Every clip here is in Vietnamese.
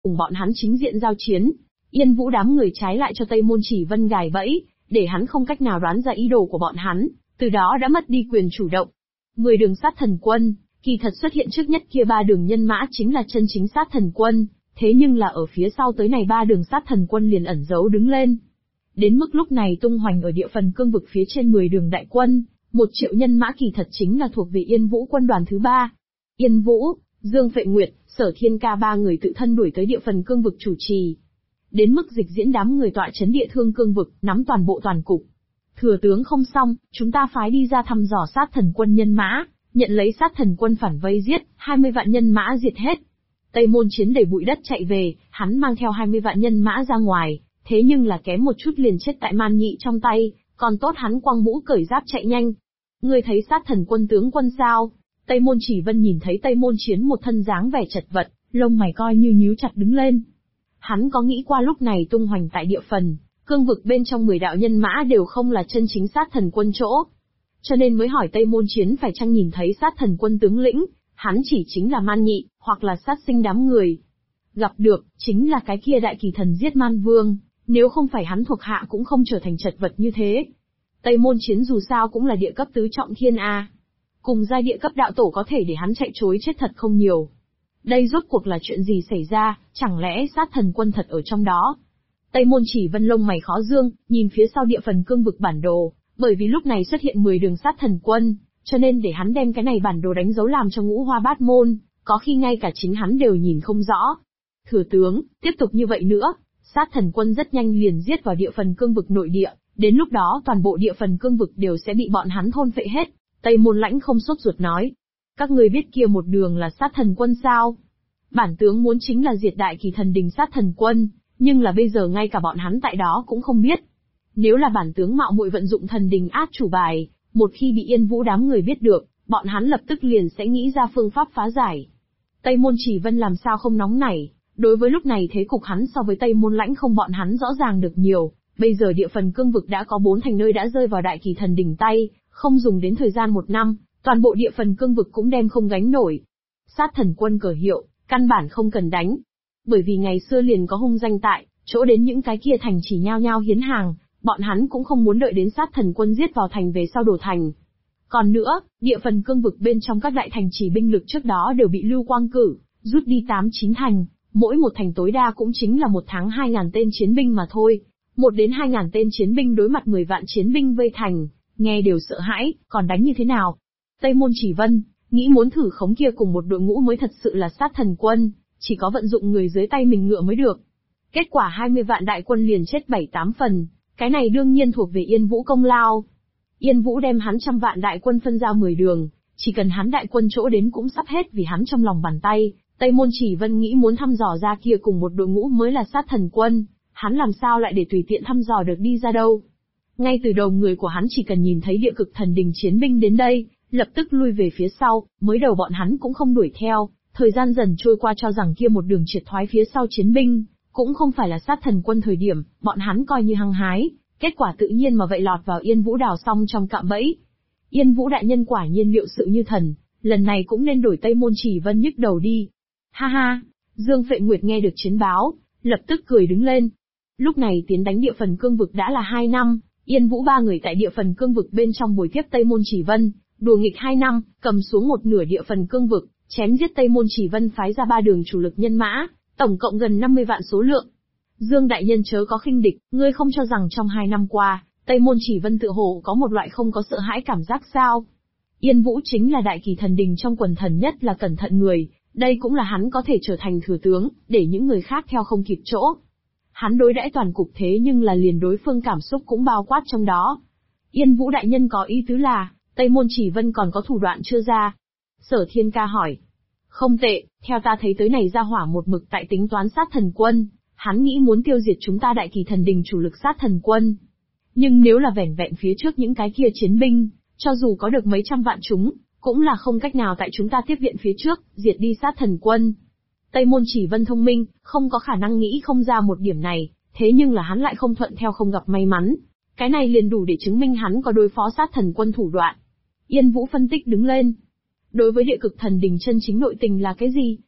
cùng bọn hắn chính diện giao chiến. Yên Vũ đám người trái lại cho Tây Môn Chỉ Vân gài bẫy, để hắn không cách nào đoán ra ý đồ của bọn hắn, từ đó đã mất đi quyền chủ động. 10 đường sát thần quân, kỳ thật xuất hiện trước nhất kia 3 đường nhân mã chính là chân chính sát thần quân, thế nhưng là ở phía sau tới này 3 đường sát thần quân liền ẩn giấu đứng lên. Đến mức lúc này tung hoành ở địa phần cương vực phía trên 10 đường đại quân, 1 triệu nhân mã kỳ thật chính là thuộc về Yên Vũ quân đoàn thứ 3. Yên Vũ, Dương Phệ Nguyệt, Sở Thiên Ca 3 người tự thân đuổi tới địa phần cương vực chủ trì. Đến mức Dịch Diễn đám người tọa chấn địa thương cương vực, nắm toàn bộ toàn cục. Thừa tướng không xong, chúng ta phái đi ra thăm dò sát thần quân nhân mã, nhận lấy sát thần quân phản vây giết, 20 vạn nhân mã diệt hết. Tây Môn Chiến đẩy bụi đất chạy về, hắn mang theo 20 vạn nhân mã ra ngoài, thế nhưng là kém một chút liền chết tại Man Nhị trong tay, còn tốt hắn quăng mũ cởi giáp chạy nhanh. Ngươi thấy sát thần quân tướng quân sao? Tây Môn Chỉ Vân nhìn thấy Tây Môn Chiến một thân dáng vẻ chật vật, lông mày coi như nhíu chặt đứng lên. Hắn có nghĩ qua lúc này tung hoành tại địa phần, cương vực bên trong 10 đạo nhân mã đều không là chân chính sát thần quân chỗ. Cho nên mới hỏi Tây Môn Chiến phải chăng nhìn thấy sát thần quân tướng lĩnh, hắn chỉ chính là Man Nhị, hoặc là sát sinh đám người. Gặp được, chính là cái kia đại kỳ thần giết Man Vương, nếu không phải hắn thuộc hạ cũng không trở thành chật vật như thế. Tây Môn Chiến dù sao cũng là địa cấp tứ trọng thiên A. Cùng giai địa cấp đạo tổ có thể để hắn chạy trối chết thật không nhiều. Đây rốt cuộc là chuyện gì xảy ra, chẳng lẽ sát thần quân thật ở trong đó? Tây Môn Chỉ Vân lông mày khó dương, nhìn phía sau địa phần cương vực bản đồ, bởi vì lúc này xuất hiện 10 đường sát thần quân, cho nên để hắn đem cái này bản đồ đánh dấu làm cho ngũ hoa bát môn, có khi ngay cả chính hắn đều nhìn không rõ. Thừa tướng, tiếp tục như vậy nữa, sát thần quân rất nhanh liền giết vào địa phần cương vực nội địa, đến lúc đó toàn bộ địa phần cương vực đều sẽ bị bọn hắn thôn phệ hết. Tây Môn Lãnh không sốt ruột nói. Các ngươi biết kia một đường là sát thần quân sao? Bản tướng muốn chính là diệt đại kỳ thần đình sát thần quân, nhưng là bây giờ ngay cả bọn hắn tại đó cũng không biết. Nếu là bản tướng mạo muội vận dụng thần đình át chủ bài, một khi bị Yên Vũ đám người biết được, bọn hắn lập tức liền sẽ nghĩ ra phương pháp phá giải. Tây Môn Chỉ Vân làm sao không nóng nảy, đối với lúc này thế cục hắn so với Tây Môn Lãnh không bọn hắn rõ ràng được nhiều, bây giờ địa phần cương vực đã có 4 thành nơi đã rơi vào đại kỳ thần đỉnh tay, không dùng đến thời gian 1 năm, toàn bộ địa phần cương vực cũng đem không gánh nổi. Sát thần quân cờ hiệu, căn bản không cần đánh. Bởi vì ngày xưa liền có hung danh tại, chỗ đến những cái kia thành chỉ nhao nhao hiến hàng, bọn hắn cũng không muốn đợi đến sát thần quân giết vào thành về sau đổ thành. Còn nữa, địa phần cương vực bên trong các đại thành chỉ binh lực trước đó đều bị Lưu Quang cử, rút đi 8-9 thành, mỗi một thành tối đa cũng chính là 1 tháng 2.000 tên chiến binh mà thôi. 1 đến 2.000 tên chiến binh đối mặt 10 vạn chiến binh vây thành, nghe đều sợ hãi, còn đánh như thế nào? Tây Môn Chỉ Vân, nghĩ muốn thử khống kia cùng một đội ngũ mới thật sự là sát thần quân, chỉ có vận dụng người dưới tay mình ngựa mới được. Kết quả 20 vạn đại quân liền chết 7-8 phần, cái này đương nhiên thuộc về Yên Vũ công lao. Yên Vũ đem hắn 100 vạn đại quân phân ra 10 đường, chỉ cần hắn đại quân chỗ đến cũng sắp hết vì hắn trong lòng bàn tay. Tây Môn Chỉ Vân nghĩ muốn thăm dò ra kia cùng một đội ngũ mới là sát thần quân, hắn làm sao lại để tùy tiện thăm dò được đi ra đâu. Ngay từ đầu người của hắn chỉ cần nhìn thấy địa cực thần đình chiến binh đến đây, lập tức lui về phía sau, mới đầu bọn hắn cũng không đuổi theo, thời gian dần trôi qua cho rằng kia một đường triệt thoái phía sau chiến binh, cũng không phải là sát thần quân thời điểm, bọn hắn coi như hăng hái, kết quả tự nhiên mà vậy lọt vào Yên Vũ đào xong trong cạm bẫy. Yên Vũ đại nhân quả nhiên liệu sự như thần, lần này cũng nên đổi Tây Môn Chỉ Vân nhức đầu đi. Ha ha, Dương Phệ Nguyệt nghe được chiến báo, lập tức cười đứng lên. Lúc này tiến đánh địa phần cương vực đã là 2 năm, Yên Vũ 3 người tại địa phần cương vực bên trong bồi tiếp Tây Môn Chỉ Vân, đùa nghịch 2 năm, cầm xuống một nửa địa phần cương vực, chém giết Tây Môn Chỉ Vân phái ra 3 đường chủ lực nhân mã, tổng cộng gần 50 vạn số lượng. Dương đại nhân chớ có khinh địch, ngươi không cho rằng trong 2 năm qua, Tây Môn Chỉ Vân tự hồ có một loại không có sợ hãi cảm giác sao? Yên Vũ chính là đại kỳ thần đình trong quần thần nhất là cẩn thận người, đây cũng là hắn có thể trở thành thừa tướng, để những người khác theo không kịp chỗ. Hắn đối đãi toàn cục thế nhưng là liền đối phương cảm xúc cũng bao quát trong đó. Yên Vũ đại nhân có ý tứ là, Tây Môn Chỉ Vân còn có thủ đoạn chưa ra? Sở Thiên Ca hỏi. Không tệ, theo ta thấy tới này ra hỏa một mực tại tính toán sát thần quân, hắn nghĩ muốn tiêu diệt chúng ta đại kỳ thần đình chủ lực sát thần quân. Nhưng nếu là vẻn vẹn phía trước những cái kia chiến binh, cho dù có được mấy trăm vạn chúng, cũng là không cách nào tại chúng ta tiếp viện phía trước, diệt đi sát thần quân. Tây Môn Chỉ Vân thông minh, không có khả năng nghĩ không ra một điểm này, thế nhưng là hắn lại không thuận theo không gặp may mắn. Cái này liền đủ để chứng minh hắn có đối phó sát thần quân thủ đoạn. Yên Vũ phân tích đứng lên. Đối với địa cực thần đình chân chính nội tình là cái gì,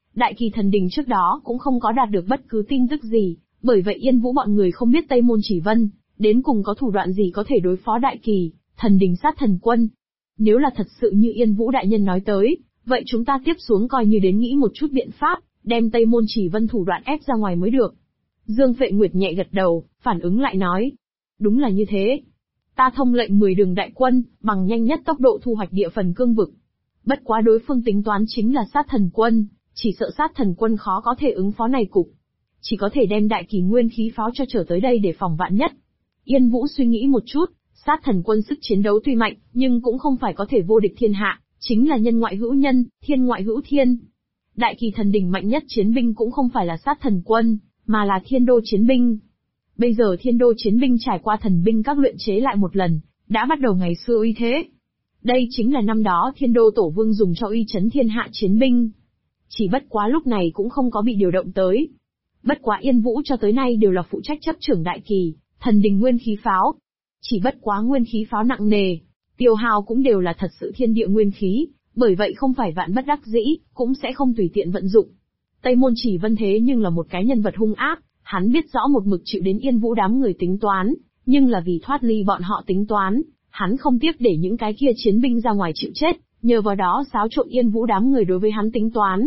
Đại Kỳ Thần Đình trước đó cũng không có đạt được bất cứ tin tức gì, bởi vậy Yên Vũ bọn người không biết Tây Môn Chỉ Vân đến cùng có thủ đoạn gì có thể đối phó Đại Kỳ Thần Đình sát thần quân. Nếu là thật sự như Yên Vũ đại nhân nói tới, vậy chúng ta tiếp xuống coi như đến nghĩ một chút biện pháp, đem Tây Môn Chỉ Vân thủ đoạn ép ra ngoài mới được. Dương Vệ Nguyệt nhẹ gật đầu, phản ứng lại nói. Đúng là như thế. Ta thông lệnh 10 đường đại quân, bằng nhanh nhất tốc độ thu hoạch địa phần cương vực. Bất quá đối phương tính toán chính là sát thần quân, chỉ sợ sát thần quân khó có thể ứng phó này cục. Chỉ có thể đem đại kỳ nguyên khí pháo cho trở tới đây để phòng vạn nhất. Yên Vũ suy nghĩ một chút, sát thần quân sức chiến đấu tuy mạnh, nhưng cũng không phải có thể vô địch thiên hạ, chính là nhân ngoại hữu nhân, thiên ngoại hữu thiên. Đại Kỳ Thần Đình mạnh nhất chiến binh cũng không phải là sát thần quân, mà là thiên đô chiến binh. Bây giờ thiên đô chiến binh trải qua thần binh các luyện chế lại một lần, đã bắt đầu ngày xưa uy thế. Đây chính là năm đó thiên đô tổ vương dùng cho uy chấn thiên hạ chiến binh. Chỉ bất quá lúc này cũng không có bị điều động tới. Bất quá Yên Vũ cho tới nay đều là phụ trách chấp trưởng Đại Kỳ Thần Đình nguyên khí pháo. Chỉ bất quá nguyên khí pháo nặng nề, tiêu hao cũng đều là thật sự thiên địa nguyên khí, bởi vậy không phải vạn bất đắc dĩ, cũng sẽ không tùy tiện vận dụng. Tây Môn Chỉ Vân thế nhưng là một cái nhân vật hung ác, hắn biết rõ một mực chịu đến Yên Vũ đám người tính toán, nhưng là vì thoát ly bọn họ tính toán, hắn không tiếc để những cái kia chiến binh ra ngoài chịu chết, nhờ vào đó xáo trộn Yên Vũ đám người đối với hắn tính toán.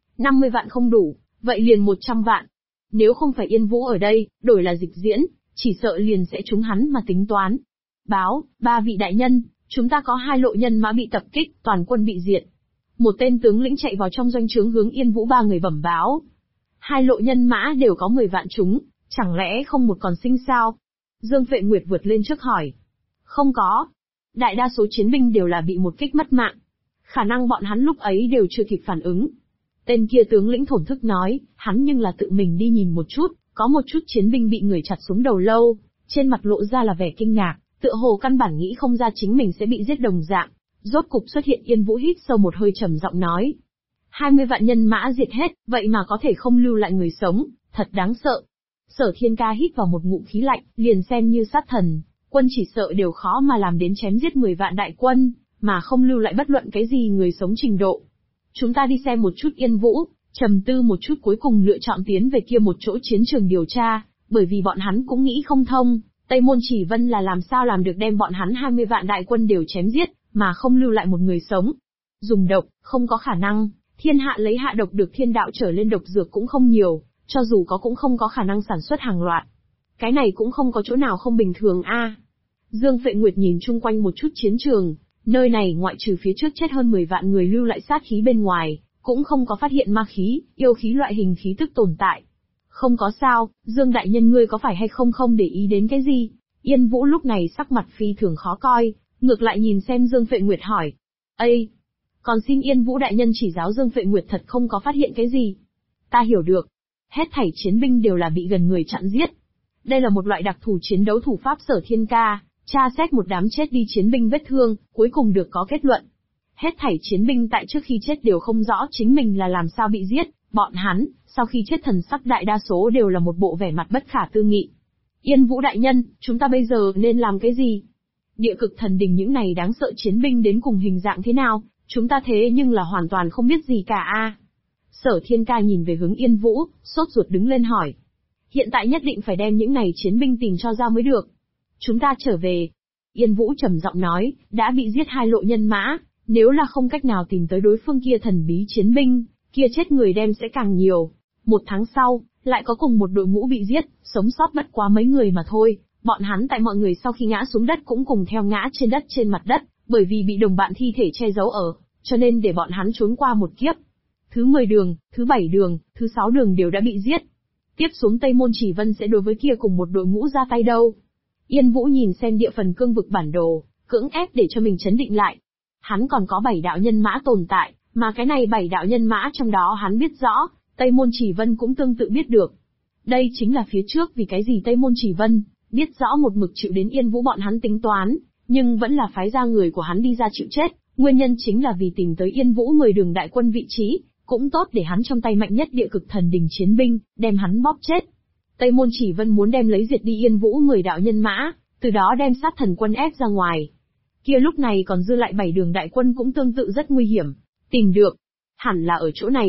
50 vạn không đủ, vậy liền 100 vạn. Nếu không phải Yên Vũ ở đây, đổi là Dịch Diễn, chỉ sợ liền sẽ trúng hắn mà tính toán. Báo, 3 vị đại nhân, chúng ta có 2 lộ nhân mã bị tập kích, toàn quân bị diệt. Một tên tướng lĩnh chạy vào trong doanh trướng hướng Yên Vũ 3 người bẩm báo. 2 lộ nhân mã đều có 10 vạn chúng, chẳng lẽ không một còn sinh sao? Dương Vệ Nguyệt vượt lên trước hỏi. Không có. Đại đa số chiến binh đều là bị một kích mất mạng. Khả năng bọn hắn lúc ấy đều chưa kịp phản ứng. Tên kia tướng lĩnh thổn thức nói, hắn nhưng là tự mình đi nhìn một chút, có một chút chiến binh bị người chặt xuống đầu lâu, trên mặt lộ ra là vẻ kinh ngạc, tựa hồ căn bản nghĩ không ra chính mình sẽ bị giết đồng dạng. Rốt cục xuất hiện Yên Vũ hít sâu một hơi trầm giọng nói. 20 vạn nhân mã diệt hết, vậy mà có thể không lưu lại người sống, thật đáng sợ. Sở Thiên Ca hít vào một ngụm khí lạnh, liền xem như sát thần, quân chỉ sợ đều khó mà làm đến chém giết 10 vạn đại quân, mà không lưu lại bất luận cái gì người sống trình độ. Chúng ta đi xem một chút Yên Vũ, trầm tư một chút cuối cùng lựa chọn tiến về kia một chỗ chiến trường điều tra, bởi vì bọn hắn cũng nghĩ không thông, Tây Môn Chỉ Vân là làm sao làm được đem bọn hắn 20 vạn đại quân đều chém giết, mà không lưu lại một người sống. Dùng độc, không có khả năng, thiên hạ lấy hạ độc được thiên đạo trở lên độc dược cũng không nhiều, cho dù có cũng không có khả năng sản xuất hàng loạt. Cái này cũng không có chỗ nào không bình thường a. Dương Vệ Nguyệt nhìn chung quanh một chút chiến trường, nơi này ngoại trừ phía trước chết hơn 10 vạn người lưu lại sát khí bên ngoài, cũng không có phát hiện ma khí, yêu khí loại hình khí tức tồn tại. Không có sao, Dương đại nhân ngươi có phải hay không để ý đến cái gì? Yên Vũ lúc này sắc mặt phi thường khó coi, ngược lại nhìn xem Dương Vệ Nguyệt hỏi. Ây! Còn xin Yên Vũ đại nhân chỉ giáo Dương Vệ Nguyệt thật không có phát hiện cái gì. Ta hiểu được. Hết thảy chiến binh đều là bị gần người chặn giết. Đây là một loại đặc thù chiến đấu thủ pháp Sở Thiên Ca, tra xét một đám chết đi chiến binh vết thương, cuối cùng được có kết luận. Hết thảy chiến binh tại trước khi chết đều không rõ chính mình là làm sao bị giết, bọn hắn, sau khi chết thần sắc đại đa số đều là một bộ vẻ mặt bất khả tư nghị. Yên Vũ đại nhân, chúng ta bây giờ nên làm cái gì? Địa cực thần đình những này đáng sợ chiến binh đến cùng hình dạng thế nào, chúng ta thế nhưng là hoàn toàn không biết gì cả a. Sở Thiên Ca nhìn về hướng Yên Vũ, sốt ruột đứng lên hỏi. Hiện tại nhất định phải đem những này chiến binh tìm cho ra mới được. Chúng ta trở về. Yên Vũ trầm giọng nói, đã bị giết 2 lộ nhân mã, nếu là không cách nào tìm tới đối phương kia thần bí chiến binh, kia chết người đem sẽ càng nhiều. 1 tháng sau, lại có cùng một đội ngũ bị giết, sống sót bất quá mấy người mà thôi. Bọn hắn tại mọi người sau khi ngã xuống đất cũng cùng theo ngã trên đất trên mặt đất, bởi vì bị đồng bạn thi thể che giấu ở, cho nên để bọn hắn trốn qua một kiếp. Thứ 10 đường, thứ 7 đường, thứ 6 đường đều đã bị giết. Tiếp xuống Tây Môn Chỉ Vân sẽ đối với kia cùng một đội ngũ ra tay đâu. Yên Vũ nhìn xem địa phần cương vực bản đồ, cưỡng ép để cho mình chấn định lại. Hắn còn có 7 đạo nhân mã tồn tại, mà cái này 7 đạo nhân mã trong đó hắn biết rõ, Tây Môn Chỉ Vân cũng tương tự biết được. Đây chính là phía trước vì cái gì Tây Môn Chỉ Vân biết rõ một mực chịu đến Yên Vũ bọn hắn tính toán, nhưng vẫn là phái ra người của hắn đi ra chịu chết, nguyên nhân chính là vì tìm tới Yên Vũ 10 đường đại quân vị trí, cũng tốt để hắn trong tay mạnh nhất địa cực thần đình chiến binh, đem hắn bóp chết. Tây Môn Chỉ Vân muốn đem lấy diệt đi Yên Vũ 10 đạo nhân mã, từ đó đem sát thần quân ép ra ngoài. Kia lúc này còn dư lại 7 đường đại quân cũng tương tự rất nguy hiểm. Tìm được. Hẳn là ở chỗ này.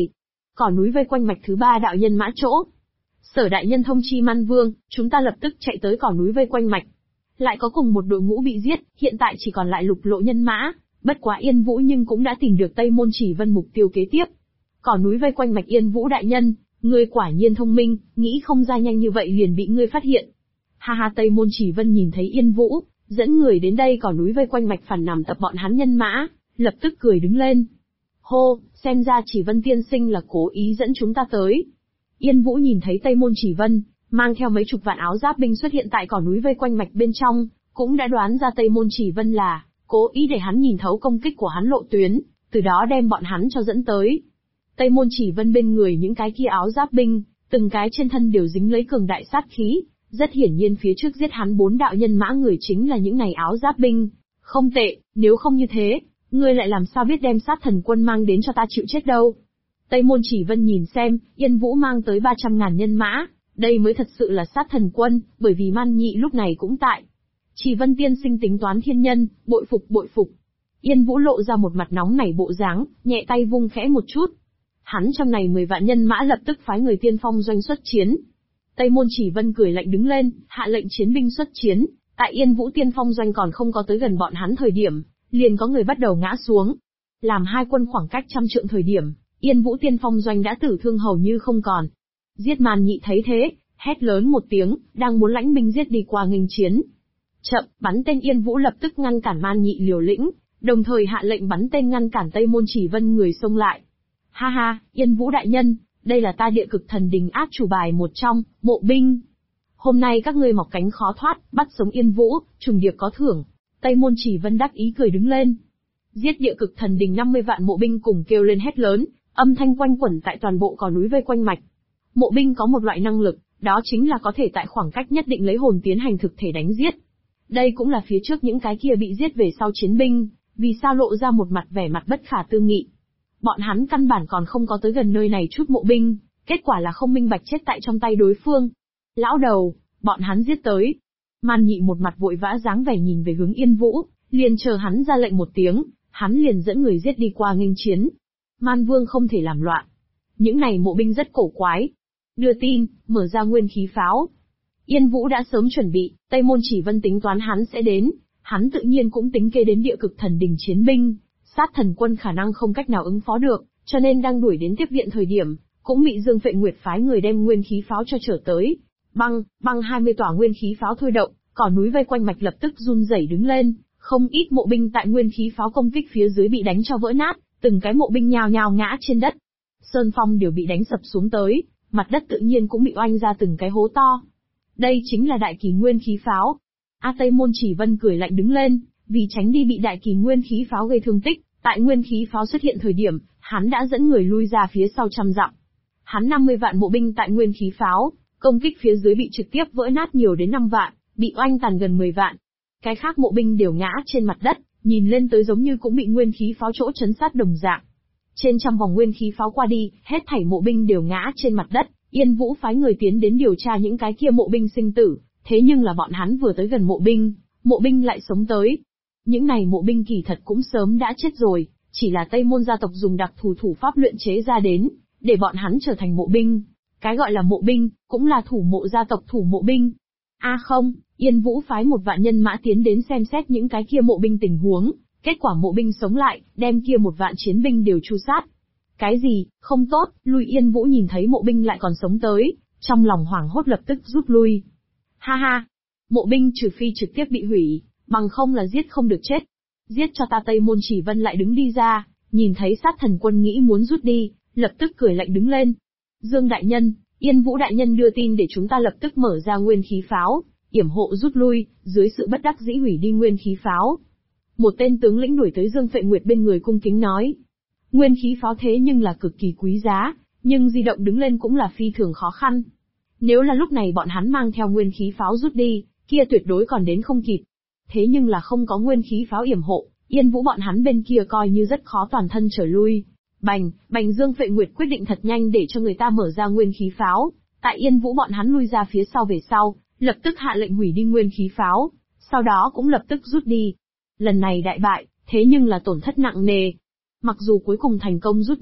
Cỏ núi vây quanh mạch thứ 3 đạo nhân mã chỗ. Sở đại nhân thông chi Man Vương, chúng ta lập tức chạy tới cỏ núi vây quanh mạch. Lại có cùng một đội ngũ bị giết, hiện tại chỉ còn lại lục lộ nhân mã, bất quá Yên Vũ nhưng cũng đã tìm được Tây Môn Chỉ Vân mục tiêu kế tiếp. Cỏ núi vây quanh mạch Yên Vũ đại nhân, ngươi quả nhiên thông minh, nghĩ không ra nhanh như vậy liền bị ngươi phát hiện. Ha ha, Tây Môn Chỉ Vân nhìn thấy Yên Vũ, dẫn người đến đây cỏ núi vây quanh mạch phản nằm tập bọn hắn nhân mã, lập tức cười đứng lên. Hô, xem ra Chỉ Vân tiên sinh là cố ý dẫn chúng ta tới. Yên Vũ nhìn thấy Tây Môn Chỉ Vân, mang theo mấy chục vạn áo giáp binh xuất hiện tại cỏ núi vây quanh mạch bên trong, cũng đã đoán ra Tây Môn Chỉ Vân là cố ý để hắn nhìn thấu công kích của hắn lộ tuyến, từ đó đem bọn hắn cho dẫn tới. Tây Môn Chỉ Vân bên người những cái kia áo giáp binh, từng cái trên thân đều dính lấy cường đại sát khí, rất hiển nhiên phía trước giết hắn 4 đạo nhân mã người chính là những này áo giáp binh. Không tệ, nếu không như thế, ngươi lại làm sao biết đem sát thần quân mang đến cho ta chịu chết đâu. Tây Môn Chỉ Vân nhìn xem, Yên Vũ mang tới 300.000 nhân mã, đây mới thật sự là sát thần quân, bởi vì Man Nhị lúc này cũng tại. Chỉ Vân tiên sinh tính toán thiên nhân, bội phục bội phục. Yên Vũ lộ ra một mặt nóng nảy bộ dáng, nhẹ tay vung khẽ một chút. Hắn trong này 10 vạn nhân mã lập tức phái người tiên phong doanh xuất chiến. Tây Môn Chỉ Vân cười lạnh đứng lên, hạ lệnh chiến binh xuất chiến, tại Yên Vũ tiên phong doanh còn không có tới gần bọn hắn thời điểm, liền có người bắt đầu ngã xuống. Làm hai quân khoảng cách trăm trượng thời điểm, Yên Vũ tiên phong doanh đã tử thương hầu như không còn. Giết Man Nhị thấy thế, hét lớn một tiếng, đang muốn lãnh binh giết đi qua nghênh chiến. Chậm, bắn tên. Yên Vũ lập tức ngăn cản Man Nhị liều lĩnh, đồng thời hạ lệnh bắn tên ngăn cản Tây Môn Chỉ Vân người xông lại. Ha ha, Yên Vũ đại nhân, đây là ta Địa Cực Thần Đình át chủ bài một trong, mộ binh. Hôm nay các ngươi mọc cánh khó thoát, bắt sống Yên Vũ, trùng điệp có thưởng. Tây Môn Chỉ Vân đắc ý cười đứng lên. Giết Địa Cực Thần Đình 50 vạn mộ binh cùng kêu lên hét lớn, âm thanh quanh quẩn tại toàn bộ cỏ núi vây quanh mạch. Mộ binh có một loại năng lực, đó chính là có thể tại khoảng cách nhất định lấy hồn tiến hành thực thể đánh giết. Đây cũng là phía trước những cái kia bị giết về sau chiến binh, vì sao lộ ra một mặt vẻ mặt bất khả tư nghị. Bọn hắn căn bản còn không có tới gần nơi này chút mộ binh, kết quả là không minh bạch chết tại trong tay đối phương. Lão đầu, bọn hắn giết tới. Man Nhị một mặt vội vã dáng vẻ nhìn về hướng Yên Vũ, liền chờ hắn ra lệnh một tiếng, hắn liền dẫn người giết đi qua nghênh chiến. Man Vương không thể làm loạn. Những này mộ binh rất cổ quái. Đưa tin, mở ra nguyên khí pháo. Yên Vũ đã sớm chuẩn bị, Tây Môn Chỉ Vân tính toán hắn sẽ đến, hắn tự nhiên cũng tính kê đến Địa Cực Thần Đình chiến binh, sát thần quân khả năng không cách nào ứng phó được, cho nên đang đuổi đến tiếp viện thời điểm, cũng bị Dương Phệ Nguyệt phái người đem nguyên khí pháo cho trở tới. Băng 20 tỏa nguyên khí pháo thôi động, cỏ núi vây quanh mạch lập tức run rẩy đứng lên, không ít mộ binh tại nguyên khí pháo công kích phía dưới bị đánh cho vỡ nát, từng cái mộ binh nhào nhào ngã trên đất. Sơn phong đều bị đánh sập xuống tới, mặt đất tự nhiên cũng bị oanh ra từng cái hố to. Đây chính là đại kỳ nguyên khí pháo. Tây Môn Chỉ Vân cười lạnh đứng lên, vì tránh đi bị đại kỳ nguyên khí pháo gây thương tích, tại nguyên khí pháo xuất hiện thời điểm, hắn đã dẫn người lui ra phía sau trăm dặm. Hắn 50 vạn mộ binh tại nguyên khí pháo, công kích phía dưới bị trực tiếp vỡ nát nhiều đến 5 vạn, bị oanh tàn gần 10 vạn. Cái khác mộ binh đều ngã trên mặt đất, nhìn lên tới giống như cũng bị nguyên khí pháo chỗ chấn sát đồng dạng. Trên trăm vòng nguyên khí pháo qua đi, hết thảy mộ binh đều ngã trên mặt đất. Yên Vũ phái người tiến đến điều tra những cái kia mộ binh sinh tử, thế nhưng là bọn hắn vừa tới gần mộ binh lại sống tới. Những này mộ binh kỳ thật cũng sớm đã chết rồi, chỉ là Tây Môn gia tộc dùng đặc thù thủ pháp luyện chế ra đến, để bọn hắn trở thành mộ binh. Cái gọi là mộ binh, cũng là thủ mộ gia tộc thủ mộ binh. Không, Yên Vũ phái 1 vạn nhân mã tiến đến xem xét những cái kia mộ binh tình huống, kết quả mộ binh sống lại, đem kia 1 vạn chiến binh đều tru sát. Cái gì, không tốt, lui. Yên Vũ nhìn thấy mộ binh lại còn sống tới, trong lòng hoảng hốt lập tức rút lui. Ha ha, mộ binh trừ phi trực tiếp bị hủy, bằng không là giết không được chết. Giết cho ta. Tây Môn Chỉ Vân lại đứng đi ra, nhìn thấy sát thần quân nghĩ muốn rút đi, lập tức cười lạnh đứng lên. Dương đại nhân, Yên Vũ đại nhân đưa tin để chúng ta lập tức mở ra nguyên khí pháo, yểm hộ rút lui, dưới sự bất đắc dĩ hủy đi nguyên khí pháo. Một tên tướng lĩnh đuổi tới Dương Phệ Nguyệt bên người cung kính nói. Nguyên khí pháo thế nhưng là cực kỳ quý giá, nhưng di động đứng lên cũng là phi thường khó khăn. Nếu là lúc này bọn hắn mang theo nguyên khí pháo rút đi, kia tuyệt đối còn đến không kịp. Thế nhưng là không có nguyên khí pháo yểm hộ, Yên Vũ bọn hắn bên kia coi như rất khó toàn thân trở lui. Bành Dương Phệ Nguyệt quyết định thật nhanh để cho người ta mở ra nguyên khí pháo, tại Yên Vũ bọn hắn lui ra phía sau về sau, lập tức hạ lệnh hủy đi nguyên khí pháo, sau đó cũng lập tức rút đi. Lần này đại bại, thế nhưng là tổn thất nặng nề. Mặc dù cuối cùng thành công rút đi,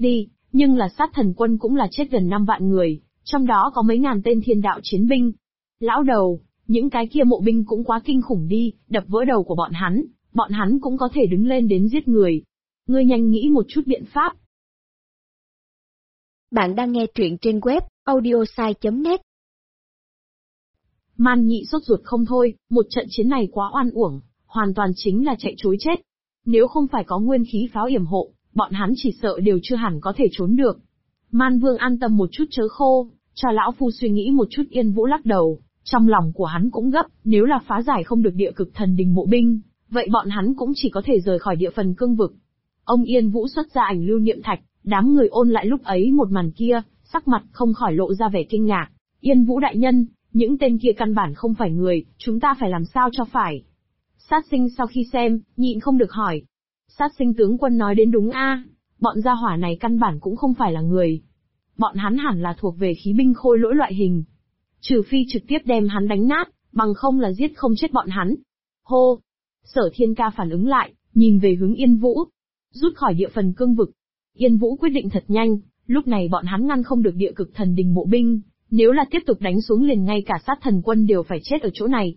Nhưng là sát thần quân cũng là chết gần 5 vạn người, trong đó có mấy ngàn tên thiên đạo chiến binh. Lão đầu, những cái kia mộ binh cũng quá kinh khủng đi, đập vỡ đầu của bọn hắn cũng có thể đứng lên đến giết người. Ngươi nhanh nghĩ một chút biện pháp. Bạn đang nghe truyện trên web audiosai.net. Man Nhị sốt ruột không thôi, một trận chiến này quá oan uổng, hoàn toàn chính là chạy trối chết. Nếu không phải có nguyên khí pháo yểm hộ, bọn hắn chỉ sợ đều chưa hẳn có thể trốn được. Man Vương an tâm một chút chớ khô, cho lão phu suy nghĩ một chút. Yên Vũ lắc đầu, trong lòng của hắn cũng gấp, nếu là phá giải không được địa cực thần đình mộ binh, vậy bọn hắn cũng chỉ có thể rời khỏi địa phần cương vực. Ông Yên Vũ xuất ra ảnh lưu niệm thạch, đám người ôn lại lúc ấy một màn kia, sắc mặt không khỏi lộ ra vẻ kinh ngạc. Yên Vũ đại nhân, những tên kia căn bản không phải người, chúng ta phải làm sao cho phải? Sát Sinh sau khi xem, nhịn không được hỏi. Sát Sinh tướng quân nói đến đúng a, bọn gia hỏa này căn bản cũng không phải là người. Bọn hắn hẳn là thuộc về khí binh khôi lỗi loại hình. Trừ phi trực tiếp đem hắn đánh nát, bằng không là giết không chết bọn hắn. Hô! Sở Thiên Ca phản ứng lại, nhìn về hướng Yên Vũ. Rút khỏi địa phần cương vực. Yên Vũ quyết định thật nhanh, lúc này bọn hắn ngăn không được địa cực thần đình mộ binh, nếu là tiếp tục đánh xuống liền ngay cả sát thần quân đều phải chết ở chỗ này.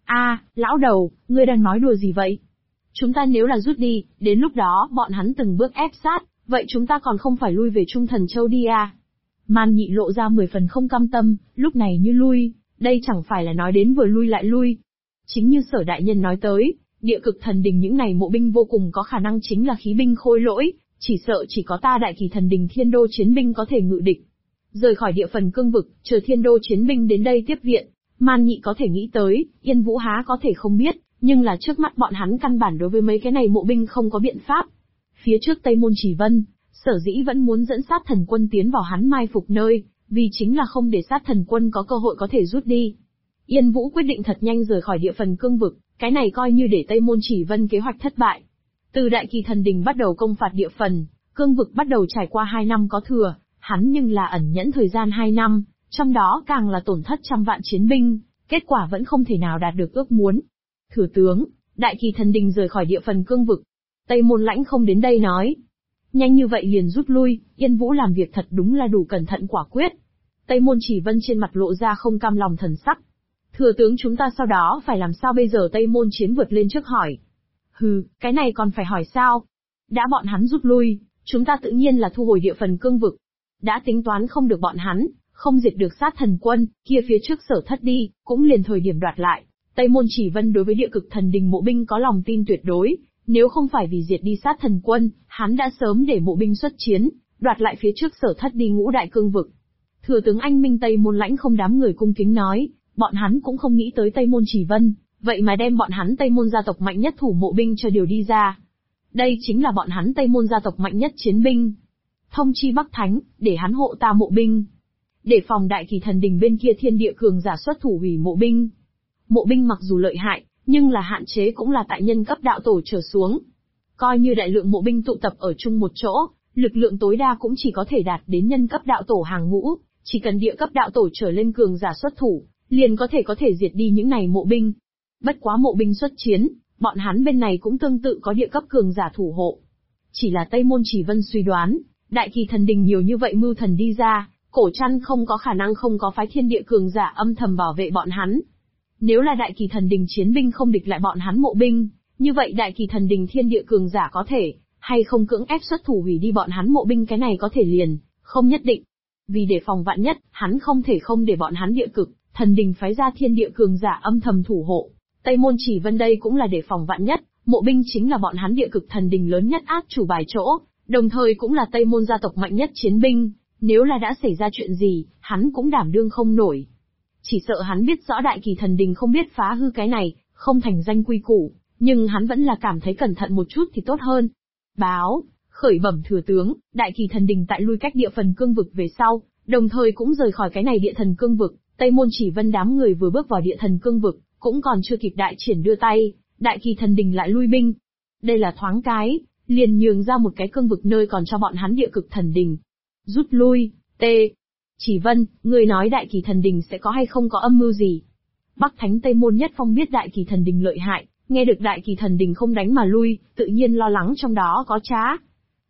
Lão đầu, ngươi đang nói đùa gì vậy? Chúng ta nếu là rút đi, đến lúc đó bọn hắn từng bước ép sát, vậy chúng ta còn không phải lui về Trung Thần Châu đi à? Man Nhị lộ ra 10 phần không cam tâm, lúc này như lui, đây chẳng phải là nói đến vừa lui lại lui. Chính như Sở đại nhân nói tới, địa cực thần đình những này mộ binh vô cùng có khả năng chính là khí binh khôi lỗi, chỉ sợ chỉ có ta đại kỳ thần đình thiên đô chiến binh có thể ngự địch. Rời khỏi địa phần cương vực, chờ thiên đô chiến binh đến đây tiếp viện, Man Nhị có thể nghĩ tới, Yên Vũ há có thể không biết, nhưng là trước mắt bọn hắn căn bản đối với mấy cái này mộ binh không có biện pháp. Phía trước Tây Môn Chỉ Vân, sở dĩ vẫn muốn dẫn sát thần quân tiến vào hắn mai phục nơi, vì chính là không để sát thần quân có cơ hội có thể rút đi. Yên Vũ quyết định thật nhanh rời khỏi địa phần cương vực, cái này coi như để Tây Môn Chỉ Vân kế hoạch thất bại. Từ đại kỳ thần đình bắt đầu công phạt địa phần, cương vực bắt đầu trải qua 2 năm có thừa, hắn nhưng là ẩn nhẫn thời gian 2 năm, trong đó càng là tổn thất trăm vạn chiến binh, kết quả vẫn không thể nào đạt được ước muốn. Thừa tướng, đại kỳ thần đình rời khỏi địa phần cương vực. Tây Môn Lãnh không đến đây nói. Nhanh như vậy liền rút lui, Yên Vũ làm việc thật đúng là đủ cẩn thận quả quyết. Tây Môn Chỉ Vân trên mặt lộ ra không cam lòng thần sắc. Thừa tướng chúng ta sau đó phải làm sao bây giờ? Tây Môn Chiến vượt lên trước hỏi. Hừ, cái này còn phải hỏi sao? Đã bọn hắn rút lui, chúng ta tự nhiên là thu hồi địa phần cương vực. Đã tính toán không được bọn hắn, không diệt được sát thần quân, kia phía trước Sở thất đi, cũng liền thời điểm đoạt lại. Tây Môn Chỉ Vân đối với địa cực thần đình mộ binh có lòng tin tuyệt đối, nếu không phải vì diệt đi sát thần quân, hắn đã sớm để mộ binh xuất chiến, đoạt lại phía trước Sở thất đi ngũ đại cương vực. Thừa tướng anh minh Tây Môn Lãnh không đám người cung kính nói, bọn hắn cũng không nghĩ tới Tây Môn Chỉ Vân, vậy mà đem bọn hắn Tây Môn gia tộc mạnh nhất thủ mộ binh cho điều đi ra. Đây chính là bọn hắn Tây Môn gia tộc mạnh nhất chiến binh. Thông chi Bắc Thánh, để hắn hộ ta mộ binh. Để phòng đại kỳ thần đình bên kia thiên địa cường giả xuất thủ hủy mộ binh. Mộ binh mặc dù lợi hại, nhưng là hạn chế cũng là tại nhân cấp đạo tổ trở xuống. Coi như đại lượng mộ binh tụ tập ở chung một chỗ, lực lượng tối đa cũng chỉ có thể đạt đến nhân cấp đạo tổ hàng ngũ, chỉ cần địa cấp đạo tổ trở lên cường giả xuất thủ, liền có thể diệt đi những này mộ binh. Bất quá mộ binh xuất chiến, bọn hắn bên này cũng tương tự có địa cấp cường giả thủ hộ. Chỉ là Tây Môn Chỉ Vân suy đoán, đại kỳ thần đình nhiều như vậy mưu thần đi ra, cổ trăn không có khả năng không có phái thiên địa cường giả âm thầm bảo vệ bọn hắn. Nếu là đại kỳ thần đình chiến binh không địch lại bọn hắn mộ binh, như vậy đại kỳ thần đình thiên địa cường giả có thể, hay không cưỡng ép xuất thủ hủy đi bọn hắn mộ binh, cái này có thể liền, không nhất định. Vì để phòng vạn nhất, hắn không thể không để bọn hắn địa cực, thần đình phái ra thiên địa cường giả âm thầm thủ hộ. Tây Môn Chỉ Vân đây cũng là để phòng vạn nhất, mộ binh chính là bọn hắn địa cực thần đình lớn nhất át chủ bài chỗ, đồng thời cũng là Tây Môn gia tộc mạnh nhất chiến binh, nếu là đã xảy ra chuyện gì, hắn cũng đảm đương không nổi. Chỉ sợ hắn biết rõ đại kỳ thần đình không biết phá hư cái này, không thành danh quy củ, nhưng hắn vẫn là cảm thấy cẩn thận một chút thì tốt hơn. Báo, khởi bẩm thừa tướng, đại kỳ thần đình tại lui cách địa phần cương vực về sau, đồng thời cũng rời khỏi cái này địa thần cương vực. Tây Môn Chỉ Vân đám người vừa bước vào địa thần cương vực, cũng còn chưa kịp đại triển đưa tay, đại kỳ thần đình lại lui binh. Đây là thoáng cái, liền nhường ra một cái cương vực nơi còn cho bọn hắn địa cực thần đình. Rút lui, Chỉ Vân, người nói đại kỳ thần đình sẽ có hay không có âm mưu gì? Bắc Thánh Tây Môn Nhất Phong biết đại kỳ thần đình lợi hại, nghe được đại kỳ thần đình không đánh mà lui, tự nhiên lo lắng trong đó có trá.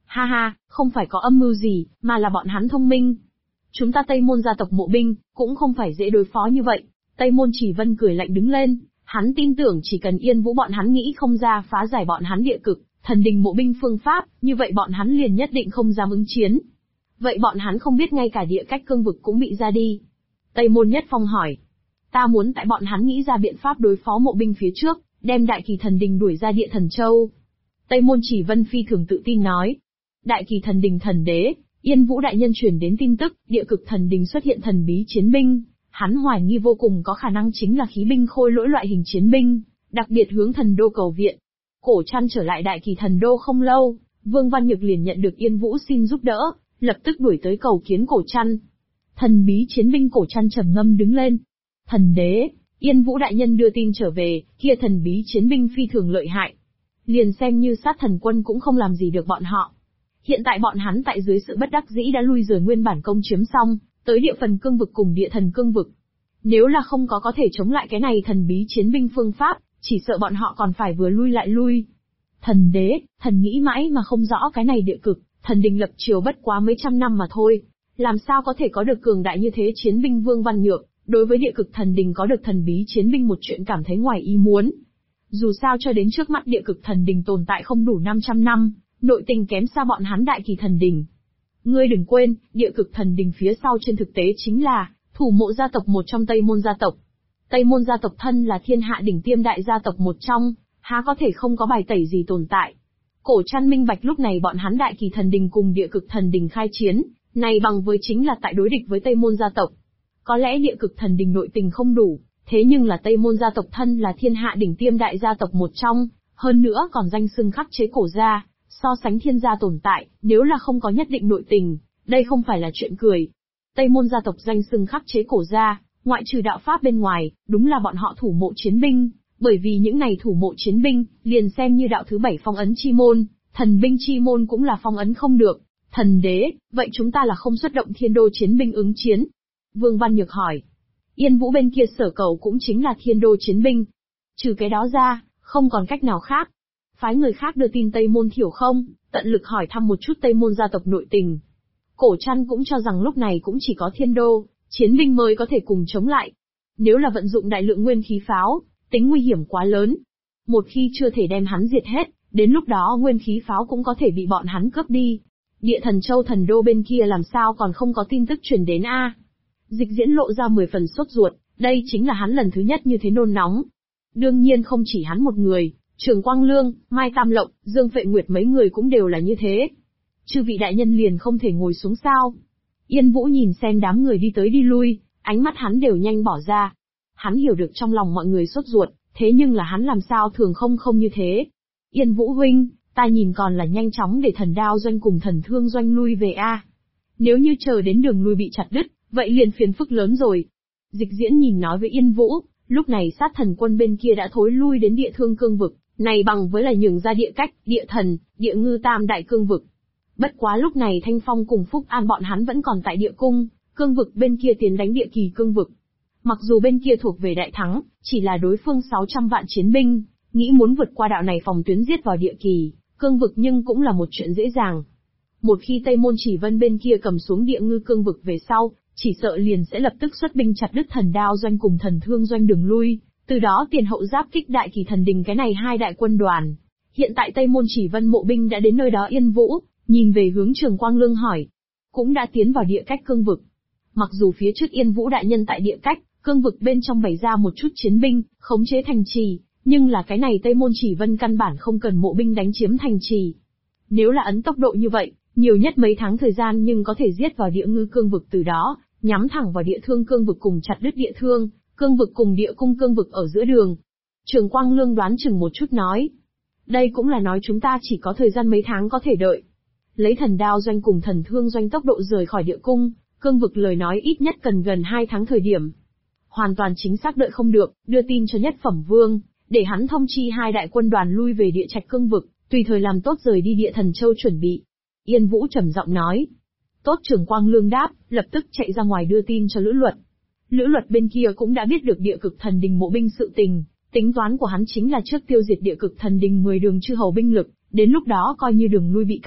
Ha ha, không phải có âm mưu gì, mà là bọn hắn thông minh. Chúng ta Tây Môn gia tộc mộ binh, cũng không phải dễ đối phó như vậy. Tây Môn Chỉ Vân cười lạnh đứng lên, hắn tin tưởng chỉ cần Yên Vũ bọn hắn nghĩ không ra phá giải bọn hắn địa cực, thần đình mộ binh phương pháp, như vậy bọn hắn liền nhất định không dám ứng chiến. Vậy bọn hắn không biết ngay cả địa cách cương vực cũng bị ra đi. Tây Môn Nhất Phong hỏi. Ta muốn tại bọn hắn nghĩ ra biện pháp đối phó mộ binh phía trước, đem đại kỳ thần đình đuổi ra địa thần châu. Tây Môn Chỉ Vân phi thường tự tin nói. Đại kỳ thần đình thần đế, Yên Vũ đại nhân truyền đến tin tức, địa cực thần đình xuất hiện thần bí chiến binh, hắn hoài nghi vô cùng có khả năng chính là khí binh khôi lỗi loại hình chiến binh, đặc biệt hướng thần đô cầu viện. Cổ Trăn trở lại đại kỳ thần đô không lâu, Vương Văn Nhược liền nhận được Yên Vũ xin giúp đỡ, lập tức đuổi tới cầu kiến Cổ Trăn. Thần bí chiến binh Cổ Trăn trầm ngâm đứng lên. Thần đế, Yên Vũ đại nhân đưa tin trở về, kia thần bí chiến binh phi thường lợi hại. Liền xem như sát thần quân cũng không làm gì được bọn họ. Hiện tại bọn hắn tại dưới sự bất đắc dĩ đã lui rời nguyên bản công chiếm xong, tới địa phần cương vực cùng địa thần cương vực. Nếu là không có thể chống lại cái này thần bí chiến binh phương pháp, chỉ sợ bọn họ còn phải vừa lui lại lui. Thần đế, thần nghĩ mãi mà không rõ cái này địa cực, thần đình lập triều bất quá mấy trăm năm mà thôi. Làm sao có thể có được cường đại như thế chiến binh Vương Văn Nhược, đối với địa cực thần đình có được thần bí chiến binh một chuyện cảm thấy ngoài ý muốn. Dù sao cho đến trước mắt địa cực thần đình tồn tại không đủ 500 năm, nội tình kém xa bọn hắn đại kỳ thần đình. Ngươi đừng quên, địa cực thần đình phía sau trên thực tế chính là thủ mộ gia tộc một trong Tây Môn gia tộc. Tây Môn gia tộc thân là thiên hạ đỉnh tiêm đại gia tộc một trong, há có thể không có bài tẩy gì tồn tại. Cổ Trăn minh bạch lúc này bọn hắn đại kỳ thần đình cùng địa cực thần đình khai chiến, này bằng với chính là tại đối địch với Tây Môn gia tộc. Có lẽ địa cực thần đình nội tình không đủ, thế nhưng là Tây Môn gia tộc thân là thiên hạ đỉnh tiêm đại gia tộc một trong, hơn nữa còn danh xưng khắc chế cổ gia, so sánh thiên gia tồn tại, nếu là không có nhất định nội tình, đây không phải là chuyện cười. Tây Môn gia tộc danh xưng khắc chế cổ gia, ngoại trừ đạo pháp bên ngoài, đúng là bọn họ thủ mộ chiến binh, bởi vì những này thủ mộ chiến binh, liền xem như đạo thứ 7 phong ấn chi môn, thần binh chi môn cũng là phong ấn không được. Thần đế, vậy chúng ta là không xuất động thiên đô chiến binh ứng chiến? Vương Văn Nhược hỏi. Yên Vũ bên kia sở cầu cũng chính là thiên đô chiến binh. Trừ cái đó ra, không còn cách nào khác. Phái người khác đưa tin Tây Môn Thiểu không, tận lực hỏi thăm một chút Tây Môn gia tộc nội tình. Cổ Trăn cũng cho rằng lúc này cũng chỉ có thiên đô, chiến binh mới có thể cùng chống lại. Nếu là vận dụng đại lượng nguyên khí pháo, tính nguy hiểm quá lớn. Một khi chưa thể đem hắn diệt hết, đến lúc đó nguyên khí pháo cũng có thể bị bọn hắn cướp đi. Địa thần châu thần đô bên kia làm sao còn không có tin tức truyền đến a? Dịch Diễn lộ ra 10 phần sốt ruột, đây chính là hắn lần thứ nhất như thế nôn nóng. Đương nhiên không chỉ hắn một người, Trường Quang Lương, Mai Tam Lộng, Dương Phệ Nguyệt mấy người cũng đều là như thế. Chư vị đại nhân liền không thể ngồi xuống sao? Yên Vũ nhìn xem đám người đi tới đi lui, ánh mắt hắn đều nhanh bỏ ra. Hắn hiểu được trong lòng mọi người sốt ruột, thế nhưng là hắn làm sao thường không như thế. Yên Vũ huynh, ta nhìn còn là nhanh chóng để thần đao doanh cùng thần thương doanh lui về a. Nếu như chờ đến đường lui bị chặt đứt, vậy liền phiền phức lớn rồi. Dịch Diễn nhìn nói với Yên Vũ, lúc này sát thần quân bên kia đã thối lui đến địa thương cương vực, này bằng với là nhường ra địa cách, địa thần, địa ngư tam đại cương vực. Bất quá lúc này Thanh Phong cùng Phúc An bọn hắn vẫn còn tại địa cung, cương vực bên kia tiến đánh địa kỳ cương vực. Mặc dù bên kia thuộc về đại thắng, chỉ là đối phương 600 vạn chiến binh, nghĩ muốn vượt qua đạo này phòng tuyến giết vào địa kỳ, cương vực nhưng cũng là một chuyện dễ dàng. Một khi Tây Môn Chỉ Vân bên kia cầm xuống địa ngư cương vực về sau, chỉ sợ liền sẽ lập tức xuất binh chặt đứt thần đao doanh cùng thần thương doanh đường lui, từ đó tiền hậu giáp kích đại kỳ thần đình cái này hai đại quân đoàn. Hiện tại Tây Môn Chỉ Vân mộ binh đã đến nơi đó. Yên Vũ nhìn về hướng Trường Quang Lương hỏi, cũng đã tiến vào địa cách cương vực. Mặc dù phía trước Yên Vũ đại nhân tại địa cách cương vực bên trong bày ra một chút chiến binh, khống chế thành trì, nhưng là cái này Tây Môn Chỉ Vân căn bản không cần mộ binh đánh chiếm thành trì. Nếu là ấn tốc độ như vậy, nhiều nhất mấy tháng thời gian nhưng có thể giết vào địa ngư cương vực, từ đó nhắm thẳng vào địa thương cương vực cùng chặt đứt địa thương cương vực cùng địa cung cương vực ở giữa đường. Trường Quang Lương đoán chừng một chút nói, đây cũng là nói chúng ta chỉ có thời gian mấy tháng có thể đợi. Lấy thần đao doanh cùng thần thương doanh tốc độ rời khỏi địa cung cương vực lời nói ít nhất cần gần 2 tháng thời điểm. Hoàn toàn chính xác đợi không được, đưa tin cho Nhất Phẩm Vương, để hắn thông chi hai đại quân đoàn lui về địa trạch cương vực, tùy thời làm tốt rời đi địa thần châu chuẩn bị. Yên Vũ trầm giọng nói. Tốt. Trường Quang Lương đáp, lập tức chạy ra ngoài đưa tin cho Lữ Luật. Lữ Luật bên kia cũng đã biết được địa cực thần đình mộ binh sự tình, tính toán của hắn chính là trước tiêu diệt địa cực thần đình 10 đường chư hầu binh lực, đến lúc đó coi như đường lui bị cắt đứt,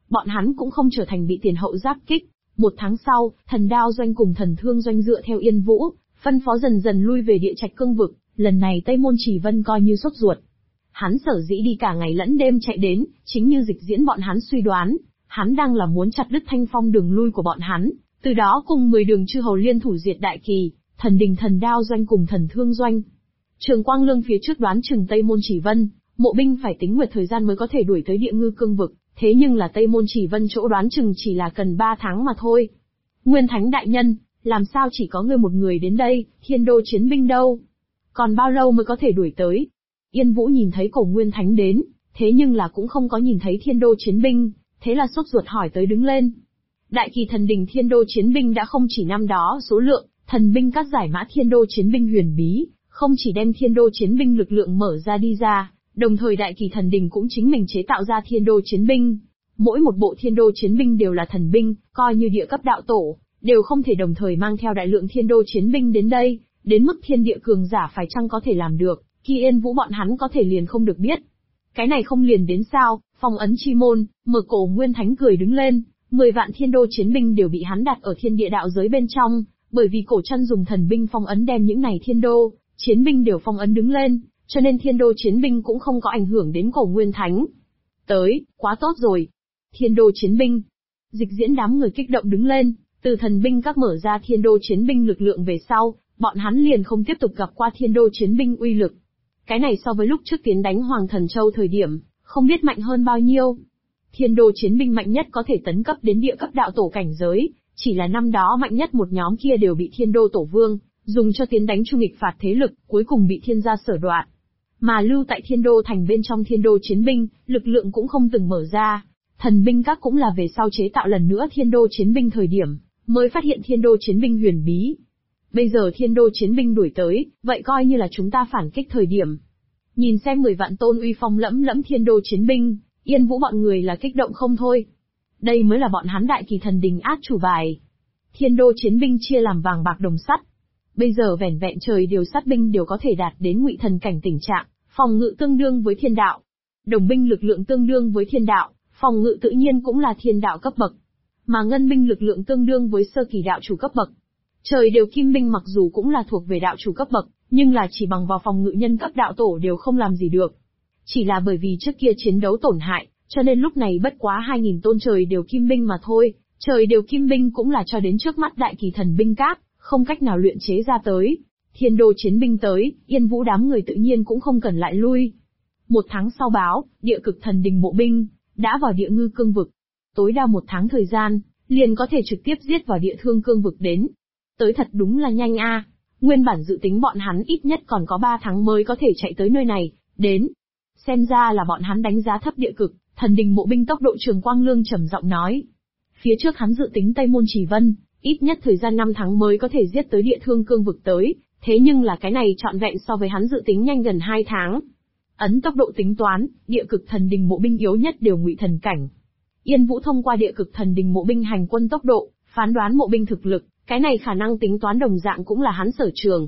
bọn hắn cũng không trở thành bị tiền hậu giáp kích. Một tháng sau, thần đao doanh cùng thần thương doanh dựa theo Yên Vũ, phân phó dần dần lui về địa trạch cương vực, lần này Tây Môn Chỉ Vân coi như sốt ruột. Hắn sở dĩ đi cả ngày lẫn đêm chạy đến, chính như Dịch Diễn bọn hắn suy đoán, hắn đang là muốn chặt đứt Thanh Phong đường lui của bọn hắn, từ đó cùng 10 đường chư hầu liên thủ diệt Đại Kỳ, Thần Đình thần đao doanh cùng thần thương doanh. Trường Quang Lương phía trước đoán chừng Tây Môn Chỉ Vân, mộ binh phải tính nguyệt thời gian mới có thể đuổi tới địa ngư cương vực, thế nhưng là Tây Môn Chỉ Vân chỗ đoán chừng chỉ là cần 3 tháng mà thôi. Nguyên Thánh đại nhân, làm sao chỉ có ngươi một người đến đây, Thiên Đô chiến binh đâu? Còn bao lâu mới có thể đuổi tới? Yên Vũ nhìn thấy Cổ Nguyên Thánh đến, thế nhưng là cũng không có nhìn thấy Thiên Đô chiến binh, thế là sốt ruột hỏi tới đứng lên. Đại Kỳ Thần Đình Thiên Đô chiến binh đã không chỉ năm đó số lượng, thần binh các giải mã Thiên Đô chiến binh huyền bí, không chỉ đem Thiên Đô chiến binh lực lượng mở ra đi ra, đồng thời Đại Kỳ Thần Đình cũng chính mình chế tạo ra Thiên Đô chiến binh. Mỗi một bộ Thiên Đô chiến binh đều là thần binh, coi như địa cấp đạo tổ, đều không thể đồng thời mang theo đại lượng Thiên Đô chiến binh đến đây, đến mức thiên địa cường giả phải chăng có thể làm được, Kỳ Yên Vũ bọn hắn có thể liền không được biết. Cái này không liền đến sao, phong ấn chi môn, mở Cổ Nguyên Thánh cười đứng lên, 10 vạn Thiên Đô chiến binh đều bị hắn đặt ở thiên địa đạo giới bên trong, bởi vì Cổ Chân dùng thần binh phong ấn đem những này Thiên Đô chiến binh đều phong ấn đứng lên, cho nên Thiên Đô chiến binh cũng không có ảnh hưởng đến Cổ Nguyên Thánh. Tới, quá tốt rồi. Thiên Đô chiến binh. Dịch Diễn đám người kích động đứng lên, từ thần binh các mở ra Thiên Đô chiến binh lực lượng về sau, bọn hắn liền không tiếp tục gặp qua Thiên Đô chiến binh uy lực. Cái này so với lúc trước tiến đánh Hoàng Thần Châu thời điểm, không biết mạnh hơn bao nhiêu. Thiên Đô chiến binh mạnh nhất có thể tấn cấp đến địa cấp đạo tổ cảnh giới, chỉ là năm đó mạnh nhất một nhóm kia đều bị Thiên Đô tổ vương dùng cho tiến đánh trung nghịch phạt thế lực, cuối cùng bị thiên gia sở đoạt. Mà lưu tại Thiên Đô thành bên trong Thiên Đô chiến binh, lực lượng cũng không từng mở ra. Thần binh các cũng là về sau chế tạo lần nữa Thiên Đô chiến binh thời điểm, mới phát hiện Thiên Đô chiến binh huyền bí. Bây giờ Thiên Đô chiến binh đuổi tới, vậy coi như là chúng ta phản kích thời điểm. Nhìn xem 10 vạn tôn uy phong lẫm lẫm Thiên Đô chiến binh, Yên Vũ bọn người là kích động không thôi. Đây mới là bọn hắn Đại Kỳ Thần Đình át chủ bài. Thiên Đô chiến binh chia làm vàng bạc đồng sắt. Bây giờ vẻn vẹn trời điều sát binh đều có thể đạt đến ngụy thần cảnh tình trạng, phòng ngự tương đương với thiên đạo. Đồng binh lực lượng tương đương với thiên đạo, phòng ngự tự nhiên cũng là thiên đạo cấp bậc. Mà ngân binh lực lượng tương đương với sơ kỳ đạo chủ cấp bậc. Trời đều kim binh mặc dù cũng là thuộc về đạo chủ cấp bậc, nhưng là chỉ bằng vào phòng ngự nhân cấp đạo tổ đều không làm gì được. Chỉ là bởi vì trước kia chiến đấu tổn hại, cho nên lúc này bất quá 2000 tôn trời đều kim binh mà thôi. Trời đều kim binh cũng là cho đến trước mắt Đại Kỳ thần binh các, không cách nào luyện chế ra tới. Thiên Đô chiến binh tới, Yên Vũ đám người tự nhiên cũng không cần lại lui. Một tháng sau báo, địa cực thần đình mộ binh đã vào địa ngư cương vực. Tối đa 1 tháng thời gian, liền có thể trực tiếp giết vào địa thương cương vực đến. Tới thật đúng là nhanh a. Nguyên bản dự tính bọn hắn ít nhất còn có 3 tháng mới có thể chạy tới nơi này, đến. Xem ra là bọn hắn đánh giá thấp địa cực, thần đình mộ binh tốc độ. Trường Quang Lương trầm giọng nói. Phía trước hắn dự tính Tây Môn Chỉ Vân, ít nhất thời gian 5 tháng mới có thể giết tới địa thương cương vực tới, thế nhưng là cái này trọn vẹn so với hắn dự tính nhanh gần 2 tháng. Ấn tốc độ tính toán, địa cực thần đình mộ binh yếu nhất đều ngụy thần cảnh. Yên Vũ thông qua địa cực thần đình mộ binh hành quân tốc độ, phán đoán mộ binh thực lực, cái này khả năng tính toán đồng dạng cũng là hắn sở trường.